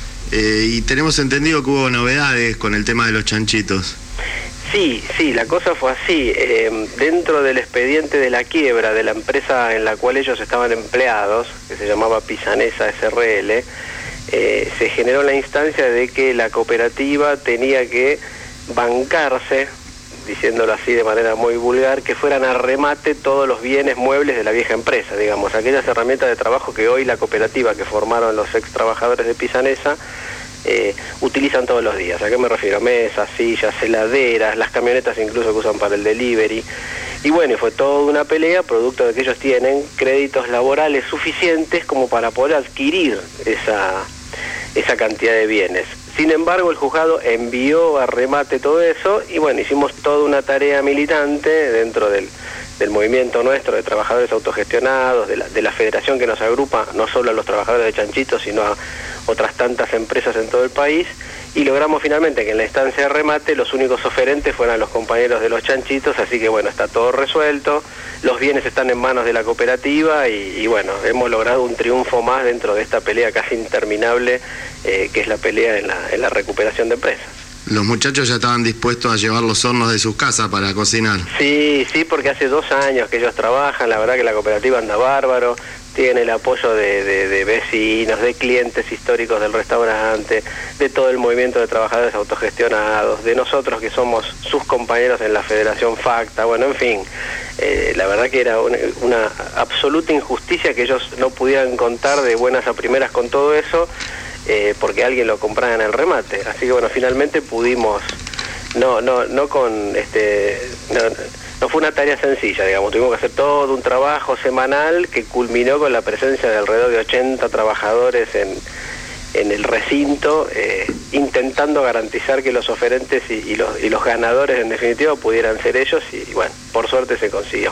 eh, y tenemos entendido que hubo novedades con el tema de los chanchitos. Sí, sí, la cosa fue así. Eh, dentro del expediente de la quiebra de la empresa en la cual ellos estaban empleados, que se llamaba Pisanesa S R L, eh, se generó la instancia de que la cooperativa tenía que bancarse, diciéndolo así de manera muy vulgar, que fueran a remate todos los bienes muebles de la vieja empresa, digamos, aquellas herramientas de trabajo que hoy la cooperativa que formaron los ex trabajadores de Pisanesa Eh, utilizan todos los días. ¿A qué me refiero? Mesas, sillas, heladeras, las camionetas incluso que usan para el delivery. Y bueno, fue toda una pelea, producto de que ellos tienen créditos laborales suficientes como para poder adquirir esa, esa cantidad de bienes. Sin embargo, el juzgado envió a remate todo eso y bueno, hicimos toda una tarea militante dentro del, del movimiento nuestro de trabajadores autogestionados, de la, de la federación que nos agrupa, no solo a los trabajadores de Chanchito, sino a otras tantas empresas en todo el país, y logramos finalmente que en la instancia de remate los únicos oferentes fueran los compañeros de los chanchitos, así que bueno, está todo resuelto, los bienes están en manos de la cooperativa y, y bueno, hemos logrado un triunfo más dentro de esta pelea casi interminable eh, que es la pelea en la, en la recuperación de empresas. Los muchachos ya estaban dispuestos a llevar los hornos de sus casas para cocinar. Sí, sí, porque hace dos años que ellos trabajan, la verdad que la cooperativa anda bárbaro, tiene el apoyo de, de, de vecinos, de clientes históricos del restaurante, de todo el movimiento de trabajadores autogestionados, de nosotros que somos sus compañeros en la Federación FACTA, bueno, en fin, eh, la verdad que era una, una absoluta injusticia que ellos no pudieran contar de buenas a primeras con todo eso, eh, porque alguien lo compraba en el remate, así que bueno, finalmente pudimos, no, no, no con este... No, No fue una tarea sencilla, digamos, tuvimos que hacer todo un trabajo semanal que culminó con la presencia de alrededor de ochenta trabajadores en, en el recinto, eh, intentando garantizar que los oferentes y, y, los, y los ganadores en definitiva pudieran ser ellos y bueno, por suerte se consiguió.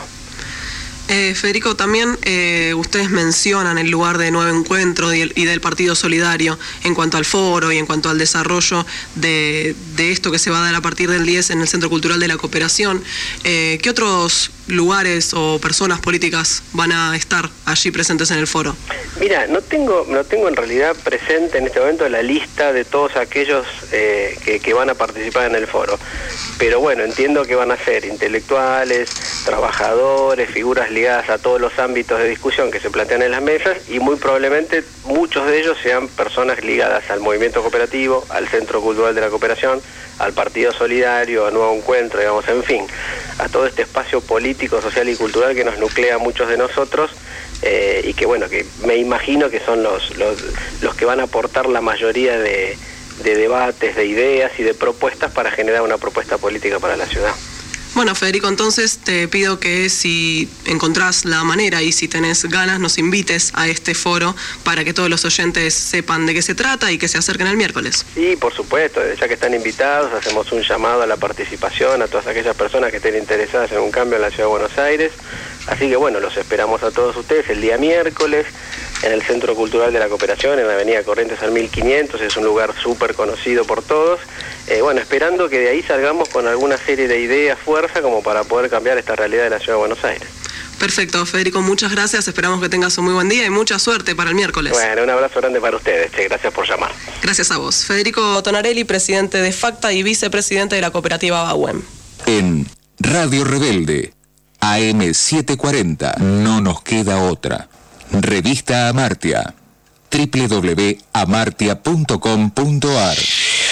Eh, Federico, también eh, ustedes mencionan el lugar de Nuevo Encuentro y, el, y del Partido Solidario en cuanto al foro y en cuanto al desarrollo de, de esto que se va a dar a partir del diez en el Centro Cultural de la Cooperación. Eh, ¿Qué otros lugares o personas políticas van a estar allí presentes en el foro? Mira, no tengo, no tengo en realidad presente en este momento la lista de todos aquellos eh, que, que van a participar en el foro, pero bueno, entiendo que van a ser intelectuales, trabajadores, figuras ligadas a todos los ámbitos de discusión que se plantean en las mesas y muy probablemente muchos de ellos sean personas ligadas al movimiento cooperativo, al Centro Cultural de la Cooperación, al Partido Solidario, a Nuevo Encuentro, digamos, en fin, a todo este espacio político, social y cultural que nos nuclea a muchos de nosotros eh, y que bueno, que me imagino que son los, los, los que van a aportar la mayoría de, de debates, de ideas y de propuestas para generar una propuesta política para la ciudad. Bueno, Federico, entonces te pido que si encontrás la manera y si tenés ganas, nos invites a este foro para que todos los oyentes sepan de qué se trata y que se acerquen el miércoles. Sí, por supuesto, ya que están invitados, hacemos un llamado a la participación a todas aquellas personas que estén interesadas en un cambio en la Ciudad de Buenos Aires. Así que bueno, los esperamos a todos ustedes el día miércoles en el Centro Cultural de la Cooperación, en la avenida Corrientes al mil quinientos, es un lugar súper conocido por todos. Eh, bueno, esperando que de ahí salgamos con alguna serie de ideas, fuerza, como para poder cambiar esta realidad de la Ciudad de Buenos Aires. Perfecto, Federico, muchas gracias, esperamos que tengas un muy buen día y mucha suerte para el miércoles. Bueno, un abrazo grande para ustedes, che, gracias por llamar. Gracias a vos. Federico Tonarelli, presidente de FACTA y vicepresidente de la cooperativa BAUEM. En Radio Rebelde, A M setecientos cuarenta, no nos queda otra. Revista Amartya, doble u doble u doble u punto amartya punto com punto a r.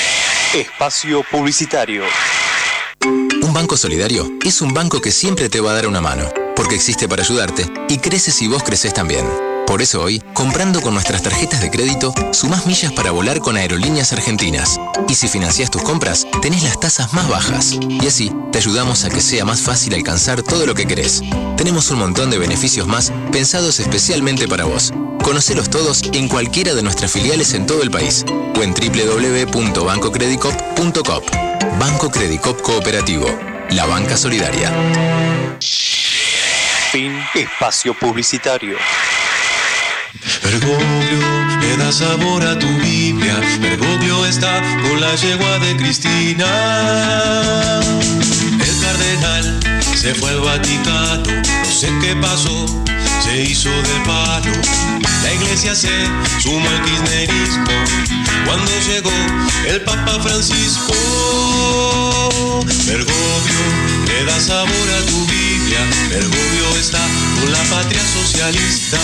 Espacio publicitario. Un banco solidario es un banco que siempre te va a dar una mano, porque existe para ayudarte y crece si vos creces también. Por eso hoy, comprando con nuestras tarjetas de crédito, sumás millas para volar con Aerolíneas Argentinas. Y si financiás tus compras, tenés las tasas más bajas. Y así, te ayudamos a que sea más fácil alcanzar todo lo que querés. Tenemos un montón de beneficios más pensados especialmente para vos. Conocelos todos en cualquiera de nuestras filiales en todo el país o en doble u doble u doble u punto banco credicop punto com. Banco Credicop Cooperativo, la banca solidaria. Fin espacio publicitario. Bergoglio le da sabor a tu Biblia. Bergoglio está con la yegua de Cristina. El cardenal se fue al Vaticano, no sé qué pasó, se hizo del palo. La iglesia se sumó al kirchnerismo cuando llegó el Papa Francisco. Bergoglio le da sabor a tu Biblia. Bergoglio está con la patria socialista.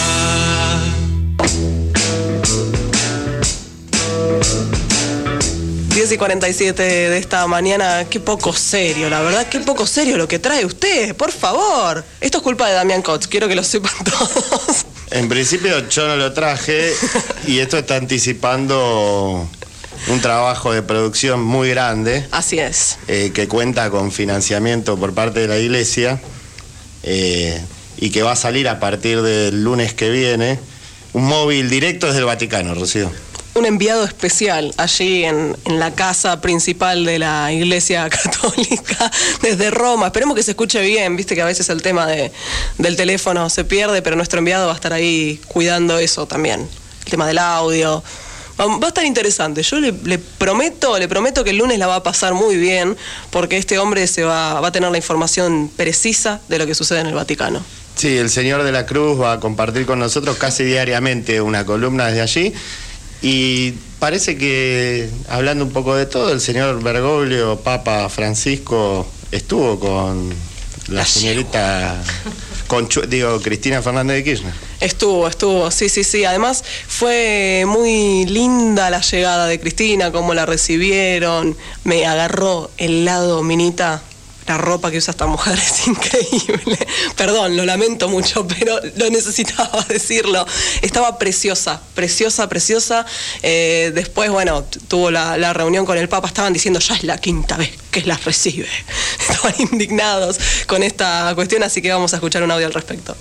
diez y cuarenta y siete de esta mañana, qué poco serio, la verdad, qué poco serio lo que trae usted, por favor. Esto es culpa de Damián Kotz, quiero que lo sepan todos. En principio yo no lo traje y esto está anticipando un trabajo de producción muy grande. Así es. Eh, que cuenta con financiamiento por parte de la iglesia eh, y que va a salir a partir del lunes que viene. Un móvil directo desde el Vaticano, Rocío. Un enviado especial allí en, en la casa principal de la Iglesia Católica desde Roma. Esperemos que se escuche bien, viste que a veces el tema de, del teléfono se pierde, pero nuestro enviado va a estar ahí cuidando eso también. El tema del audio. Va a estar interesante. Yo le, le prometo, le prometo que el lunes la va a pasar muy bien, porque este hombre se va, va a tener la información precisa de lo que sucede en el Vaticano. Sí, el señor de la Cruz va a compartir con nosotros casi diariamente una columna desde allí. Y parece que, hablando un poco de todo, el señor Bergoglio, Papa Francisco, estuvo con la señorita, con, digo, Cristina Fernández de Kirchner. Estuvo, estuvo, sí, sí, sí. Además fue muy linda la llegada de Cristina, cómo la recibieron. Me agarró el lado, Minita. La ropa que usa esta mujer es increíble. Perdón, lo lamento mucho, pero lo necesitaba decirlo. Estaba preciosa, preciosa, preciosa. Eh, después, bueno, tuvo la, la reunión con el Papa. Estaban diciendo, ya es la quinta vez que las recibe. Estaban indignados con esta cuestión, así que vamos a escuchar un audio al respecto.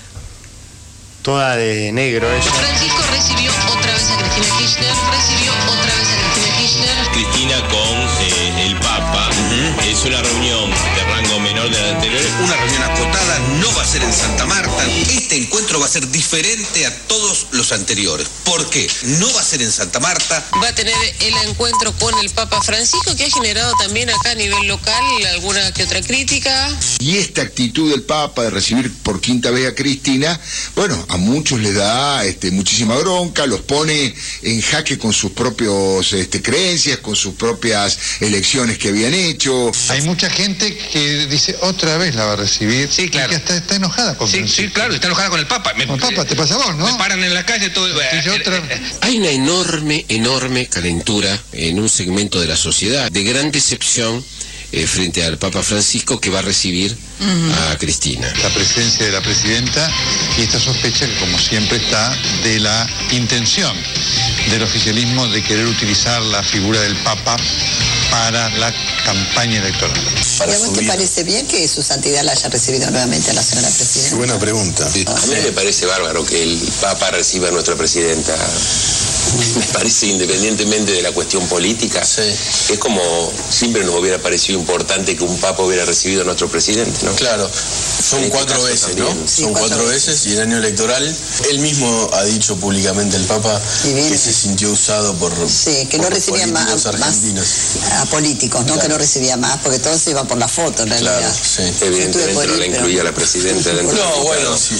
Toda de negro ella. Francisco recibió otra vez a Cristina Kirchner, recibió otra vez a Cristina Kirchner. Cristina con eh, el Papa. Uh-huh. Es una reunión de rango menor de la anterior. Una reunión acotada, no va a ser en Santa Marta. Este encuentro va a ser diferente a todos los anteriores. ¿Por qué? No va a ser en Santa Marta. Va a tener el encuentro con el Papa Francisco, que ha generado también acá a nivel local alguna que otra crítica. Y esta actitud del Papa de recibir por quinta vez a Cristina, bueno, a muchos les da este, muchísima bronca, los pone en jaque con sus propios este, creencias, con sus propias elecciones que habían hecho. Hay mucha gente que dice, otra vez la va a recibir. Sí, claro. Y que hasta está enojada con Sí, Francisco. sí, claro, está enojada con el Papa. Me, Con el Papa, te pasa a vos, ¿no? Me paran en la calle todo. Y yo otra... Hay una enorme, enorme calentura en un segmento de la sociedad, de gran decepción eh, frente al Papa Francisco, que va a recibir uh-huh. a Cristina. La presencia de la presidenta y esta sospecha que, como siempre, está de la intención del oficialismo de querer utilizar la figura del Papa para la campaña electoral. ¿Y a vos te parece bien que su santidad la haya recibido nuevamente a la señora presidenta? Buena pregunta. Sí, a mí me parece bárbaro que el Papa reciba a nuestra presidenta. Me parece, independientemente de la cuestión política, sí. Es como siempre nos hubiera parecido importante que un Papa hubiera recibido a nuestro presidente, ¿no? Claro, son en cuatro este veces, también. ¿no? Sí, son cuatro, cuatro veces. veces y el año electoral, él mismo ha dicho públicamente, el Papa, que se sintió usado por, sí, que por no los recibía políticos más, argentinos. Más a políticos, ¿no? Claro. Que no recibía más, porque todos se iban por la foto, en realidad. Claro, sí. Evidentemente no la incluía la presidenta dentro. No, bueno, sí.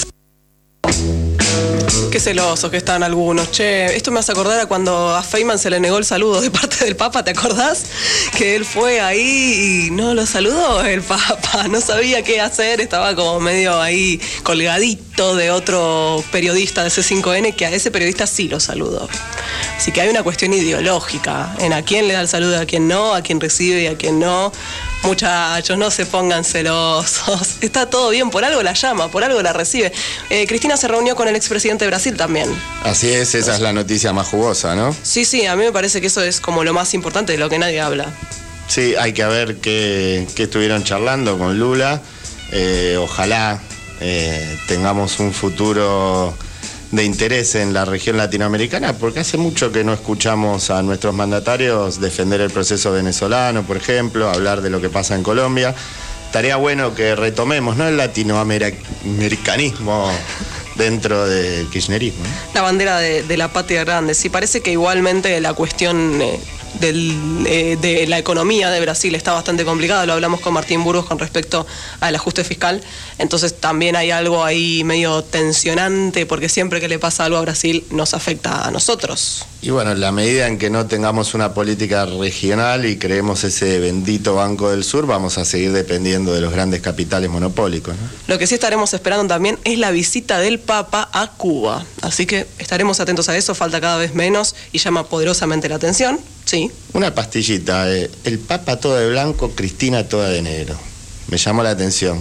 Qué celosos que están algunos. Che, esto me hace acordar a cuando a Feynman se le negó el saludo de parte del Papa, ¿te acordás? Que él fue ahí y no lo saludó el Papa, no sabía qué hacer, estaba como medio ahí colgadito de otro periodista de C cinco N, que a ese periodista sí lo saludó. Así que hay una cuestión ideológica en a quién le da el saludo, a quién no, a quién recibe y a quién no. Muchachos, no se pongan celosos. Está todo bien, por algo la llama, por algo la recibe. Eh, Cristina se reunió con el expresidente de Brasil también. Así es, esa es la noticia más jugosa, ¿no? Sí, sí, a mí me parece que eso es como lo más importante, de lo que nadie habla. Sí, hay que ver qué, qué estuvieron charlando con Lula. Eh, ojalá eh, tengamos un futuro de interés en la región latinoamericana, porque hace mucho que no escuchamos a nuestros mandatarios defender el proceso venezolano, por ejemplo, hablar de lo que pasa en Colombia. Estaría bueno que retomemos, ¿no?, el latinoamericanismo dentro del kirchnerismo, ¿no? La bandera de, de la patria grande. Sí, parece que igualmente la cuestión eh, del, eh, de la economía de Brasil está bastante complicada. Lo hablamos con Martín Burgos con respecto al ajuste fiscal. Entonces también hay algo ahí medio tensionante, porque siempre que le pasa algo a Brasil nos afecta a nosotros. Y bueno, en la medida en que no tengamos una política regional y creemos ese bendito Banco del Sur, vamos a seguir dependiendo de los grandes capitales monopólicos, ¿no? Lo que sí estaremos esperando también es la visita del Papa a Cuba. Así que estaremos atentos a eso, falta cada vez menos y llama poderosamente la atención. Sí. Una pastillita, eh, el Papa todo de blanco, Cristina toda de negro. Me llamó la atención.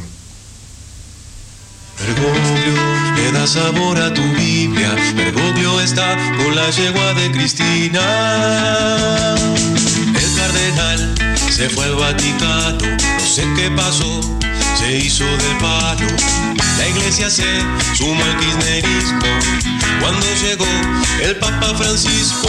Bergoglio le da sabor a tu Biblia. Bergoglio está con la yegua de Cristina. El cardenal se fue al Vaticano, no sé qué pasó, se hizo del palo. La iglesia se sumó al kirchnerismo cuando llegó el Papa Francisco.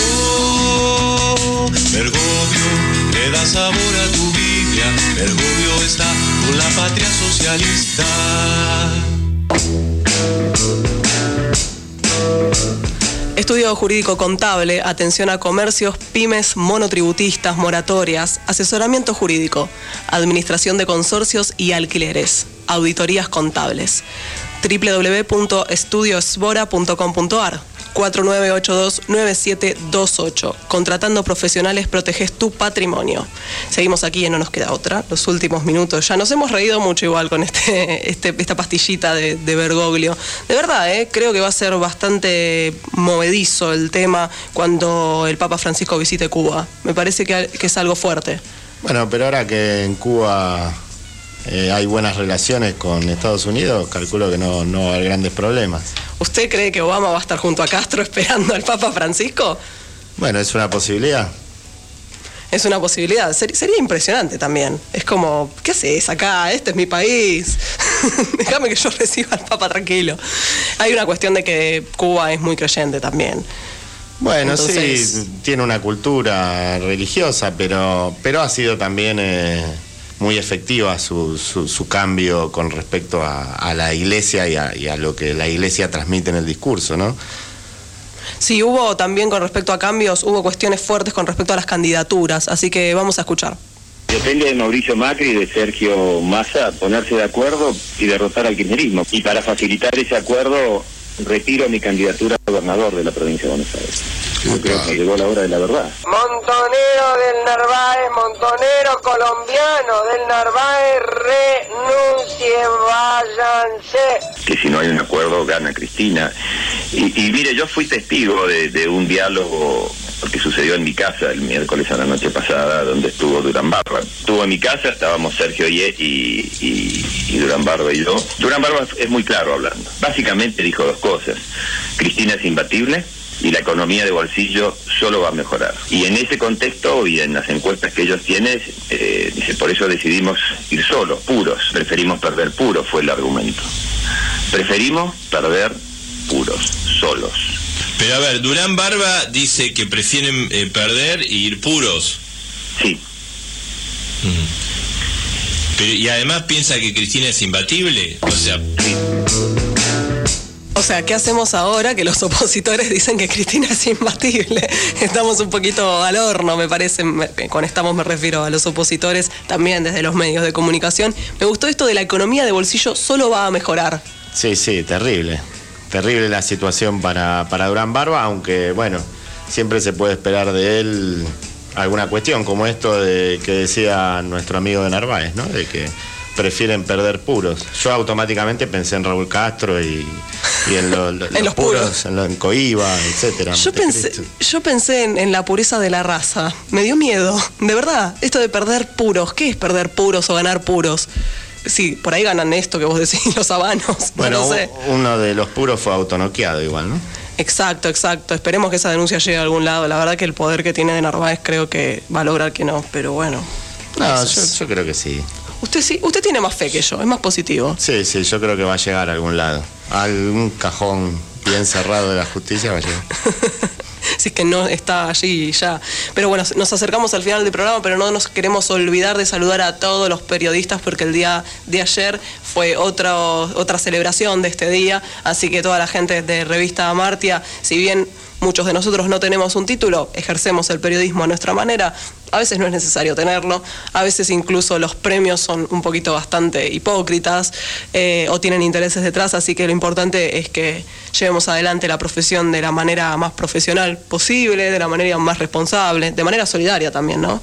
Bergoglio le da sabor a tu Biblia. Bergoglio está con la patria socialista. Estudio Estudio Jurídico Contable, atención a comercios, pymes, monotributistas, moratorias, asesoramiento jurídico, administración de consorcios y alquileres, auditorías contables. doble u doble u doble u punto estudiosbora punto com punto a r cuatro nueve ocho dos nueve siete dos ocho. Contratando profesionales proteges tu patrimonio. Seguimos aquí y no nos queda otra. Los últimos minutos. Ya nos hemos reído mucho igual con este, este esta pastillita de, de Bergoglio. De verdad, ¿eh? Creo que va a ser bastante movedizo el tema cuando el Papa Francisco visite Cuba. Me parece que, que es algo fuerte. Bueno, pero ahora que en Cuba eh, hay buenas relaciones con Estados Unidos, calculo que no, no va a haber grandes problemas. ¿Usted cree que Obama va a estar junto a Castro esperando al Papa Francisco? Bueno, es una posibilidad. Es una posibilidad. Ser, sería impresionante también. Es como, ¿qué haces acá? Este es mi país. Déjame que yo reciba al Papa tranquilo. Hay una cuestión de que Cuba es muy creyente también. Bueno, Entonces... sí, tiene una cultura religiosa, pero, pero ha sido también eh, muy efectiva su, su, su cambio con respecto a, a la iglesia y a, y a lo que la iglesia transmite en el discurso, ¿no? Sí, hubo también con respecto a cambios, hubo cuestiones fuertes con respecto a las candidaturas, así que vamos a escuchar. Depende de Mauricio Macri y de Sergio Massa ponerse de acuerdo y derrotar al kirchnerismo. Y para facilitar ese acuerdo, retiro mi candidatura a gobernador de la provincia de Buenos Aires. Yo creo que llegó la hora de la verdad. Montonero del Narváez, montonero colombiano del Narváez, renuncien, váyanse. Que si no hay un acuerdo, gana Cristina. Y, y mire, yo fui testigo de, de un diálogo que sucedió en mi casa el miércoles a la noche pasada, donde estuvo Durán Barba. Estuvo en mi casa, estábamos Sergio y, y, y, y Durán Barba y yo. Durán Barba es muy claro hablando. Básicamente dijo dos cosas. Cristina es imbatible y la economía de bolsillo solo va a mejorar. Y en ese contexto y en las encuestas que ellos tienen, eh, dice, por eso decidimos ir solos, puros. Preferimos perder puros, fue el argumento. Preferimos perder puros, solos. Pero a ver, Durán Barba dice que prefieren eh, perder e ir puros. Sí. Mm. Pero, y además piensa que Cristina es imbatible. O sea... O sea, ¿qué hacemos ahora que los opositores dicen que Cristina es imbatible? Estamos un poquito al horno, me parece. Con estamos me refiero a los opositores, también desde los medios de comunicación. Me gustó esto de la economía de bolsillo solo va a mejorar. Sí, sí, terrible. Terrible la situación para, para Durán Barba, aunque, bueno, siempre se puede esperar de él alguna cuestión, como esto de que decía nuestro amigo de Narváez, ¿no? De que prefieren perder puros. Yo automáticamente pensé en Raúl Castro y, y en, lo, lo, en los, los puros, puros. En, lo, en Coiba, etcétera. Yo pensé, yo pensé en, en la pureza de la raza. Me dio miedo, de verdad. Esto de perder puros. ¿Qué es perder puros o ganar puros? Sí, por ahí ganan esto que vos decís, los habanos. Bueno, no sé. Uno de los puros fue autonoqueado igual, ¿no? Exacto, exacto. Esperemos que esa denuncia llegue a algún lado. La verdad que el poder que tiene de Narváez creo que va a lograr que no, pero bueno. No, yo, yo creo que sí. Usted sí, usted tiene más fe que yo, es más positivo. Sí, sí, yo creo que va a llegar a algún lado. A algún cajón bien cerrado de la justicia va a llegar. Si es que no está allí ya. Pero bueno, nos acercamos al final del programa, pero no nos queremos olvidar de saludar a todos los periodistas porque el día de ayer fue otro, otra celebración de este día, así que toda la gente de Revista Amartya, si bien muchos de nosotros no tenemos un título, ejercemos el periodismo a nuestra manera. A veces no es necesario tenerlo, a veces incluso los premios son un poquito bastante hipócritas eh, o tienen intereses detrás, así que lo importante es que llevemos adelante la profesión de la manera más profesional posible, de la manera más responsable, de manera solidaria también, ¿no?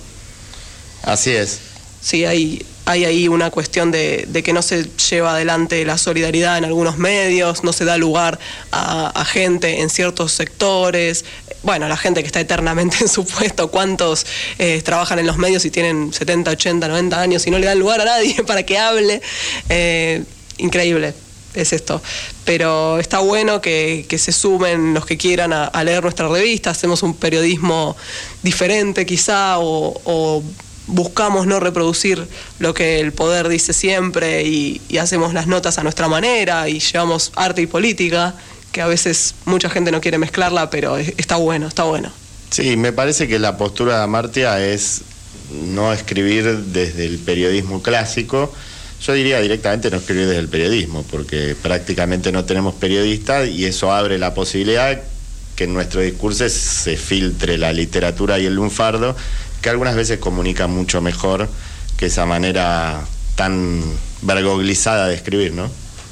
Así es. Sí, hay, hay ahí una cuestión de, de que no se lleva adelante la solidaridad en algunos medios, no se da lugar a, a gente en ciertos sectores. Bueno, la gente que está eternamente en su puesto, cuántos eh, trabajan en los medios y tienen setenta, ochenta, noventa años y no le dan lugar a nadie para que hable. Eh, increíble es esto. Pero está bueno que, que se sumen los que quieran a, a leer nuestra revista. Hacemos un periodismo diferente quizá o... o buscamos no reproducir lo que el poder dice siempre y, y hacemos las notas a nuestra manera y llevamos arte y política, que a veces mucha gente no quiere mezclarla, pero está bueno, está bueno. Sí, me parece que la postura de Amartya es no escribir desde el periodismo clásico. Yo diría directamente no escribir desde el periodismo, porque prácticamente no tenemos periodistas y eso abre la posibilidad que en nuestro discurso se filtre la literatura y el lunfardo, que algunas veces comunica mucho mejor que esa manera tan vergoglizada de escribir, ¿no?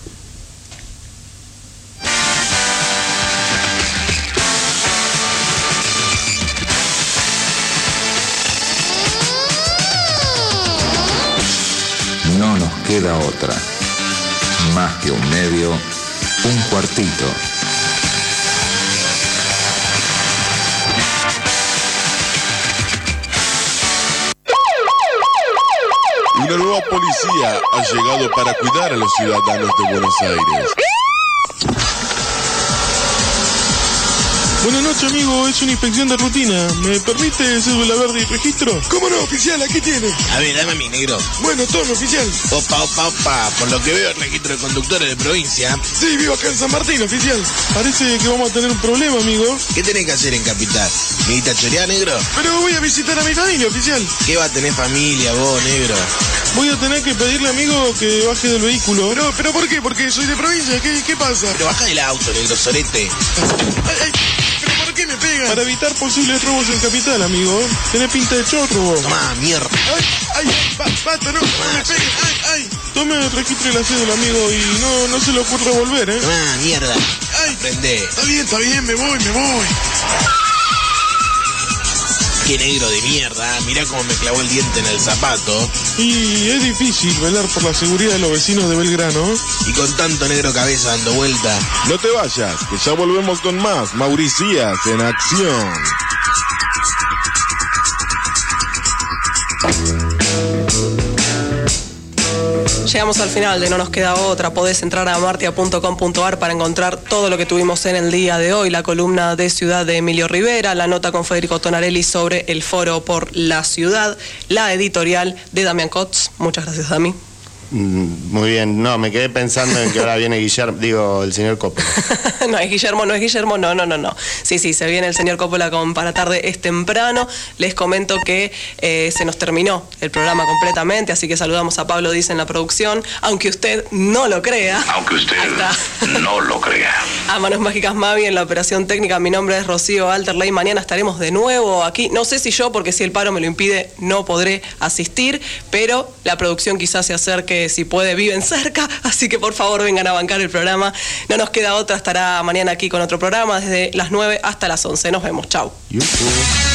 No nos queda otra. Más que un medio, un cuartito. Una nueva policía ha llegado para cuidar a los ciudadanos de Buenos Aires. Buenas noches, amigo. Es una inspección de rutina. ¿Me permite cédula verde y registro? ¿Cómo no, oficial? Aquí tiene. A ver, dame a mi negro. Bueno, tome, oficial. Opa, opa, opa. Por lo que veo, el registro de conductores de provincia. Sí, vivo acá en San Martín, oficial. Parece que vamos a tener un problema, amigo. ¿Qué tenés que hacer en Capital? ¿Necesitas chorear, negro? Pero voy a visitar a mi familia, oficial. ¿Qué va a tener familia, vos, negro? Voy a tener que pedirle, amigo, que baje del vehículo. Pero, pero ¿por qué? Porque soy de provincia. ¿Qué, qué pasa? Pero baja del auto, negro, sorete. Ay, ay. ¿Por qué me pegan? Para evitar posibles robos en Capital, amigo. Tenés pinta de chorro, vos. Tomá, mierda. Ay, ay, basta, no, no me peguen. Ay, ay. Tome el registro y la cédula, amigo, y no, no se le ocurra volver, ¿eh? Tomá, mierda. Ay, prende. Está bien, está bien, me voy, me voy. Qué negro de mierda, mirá cómo me clavó el diente en el zapato. Y es difícil velar por la seguridad de los vecinos de Belgrano. Y con tanto negro cabeza dando vuelta. No te vayas, que ya volvemos con más Mauricías en acción. Llegamos al final de No nos queda otra. Podés entrar a amartia punto com punto ar para encontrar todo lo que tuvimos en el día de hoy. La columna de Ciudad de Emilio Rivera, la nota con Federico Tonarelli sobre el foro por la ciudad, la editorial de Damián Kotz. Muchas gracias, Dami. Muy bien, no, me quedé pensando en que ahora viene Guillermo, digo, el señor Coppola. No es Guillermo, no es Guillermo, no, no, no, no. Sí, sí, se viene el señor Coppola con Para Tarde es temprano. Les comento que eh, se nos terminó el programa completamente, así que saludamos a Pablo Dice en la producción, aunque usted no lo crea. Aunque usted no lo crea. A Manos Mágicas Mavi en la operación técnica. Mi nombre es Rocío Alterley. Mañana estaremos de nuevo aquí. No sé si yo, porque si el paro me lo impide, no podré asistir, pero la producción quizás se acerque. Si puede, viven cerca, así que por favor vengan a bancar el programa. No nos queda otra, estará mañana aquí con otro programa desde las nueve hasta las once. Nos vemos, chau. YouTube.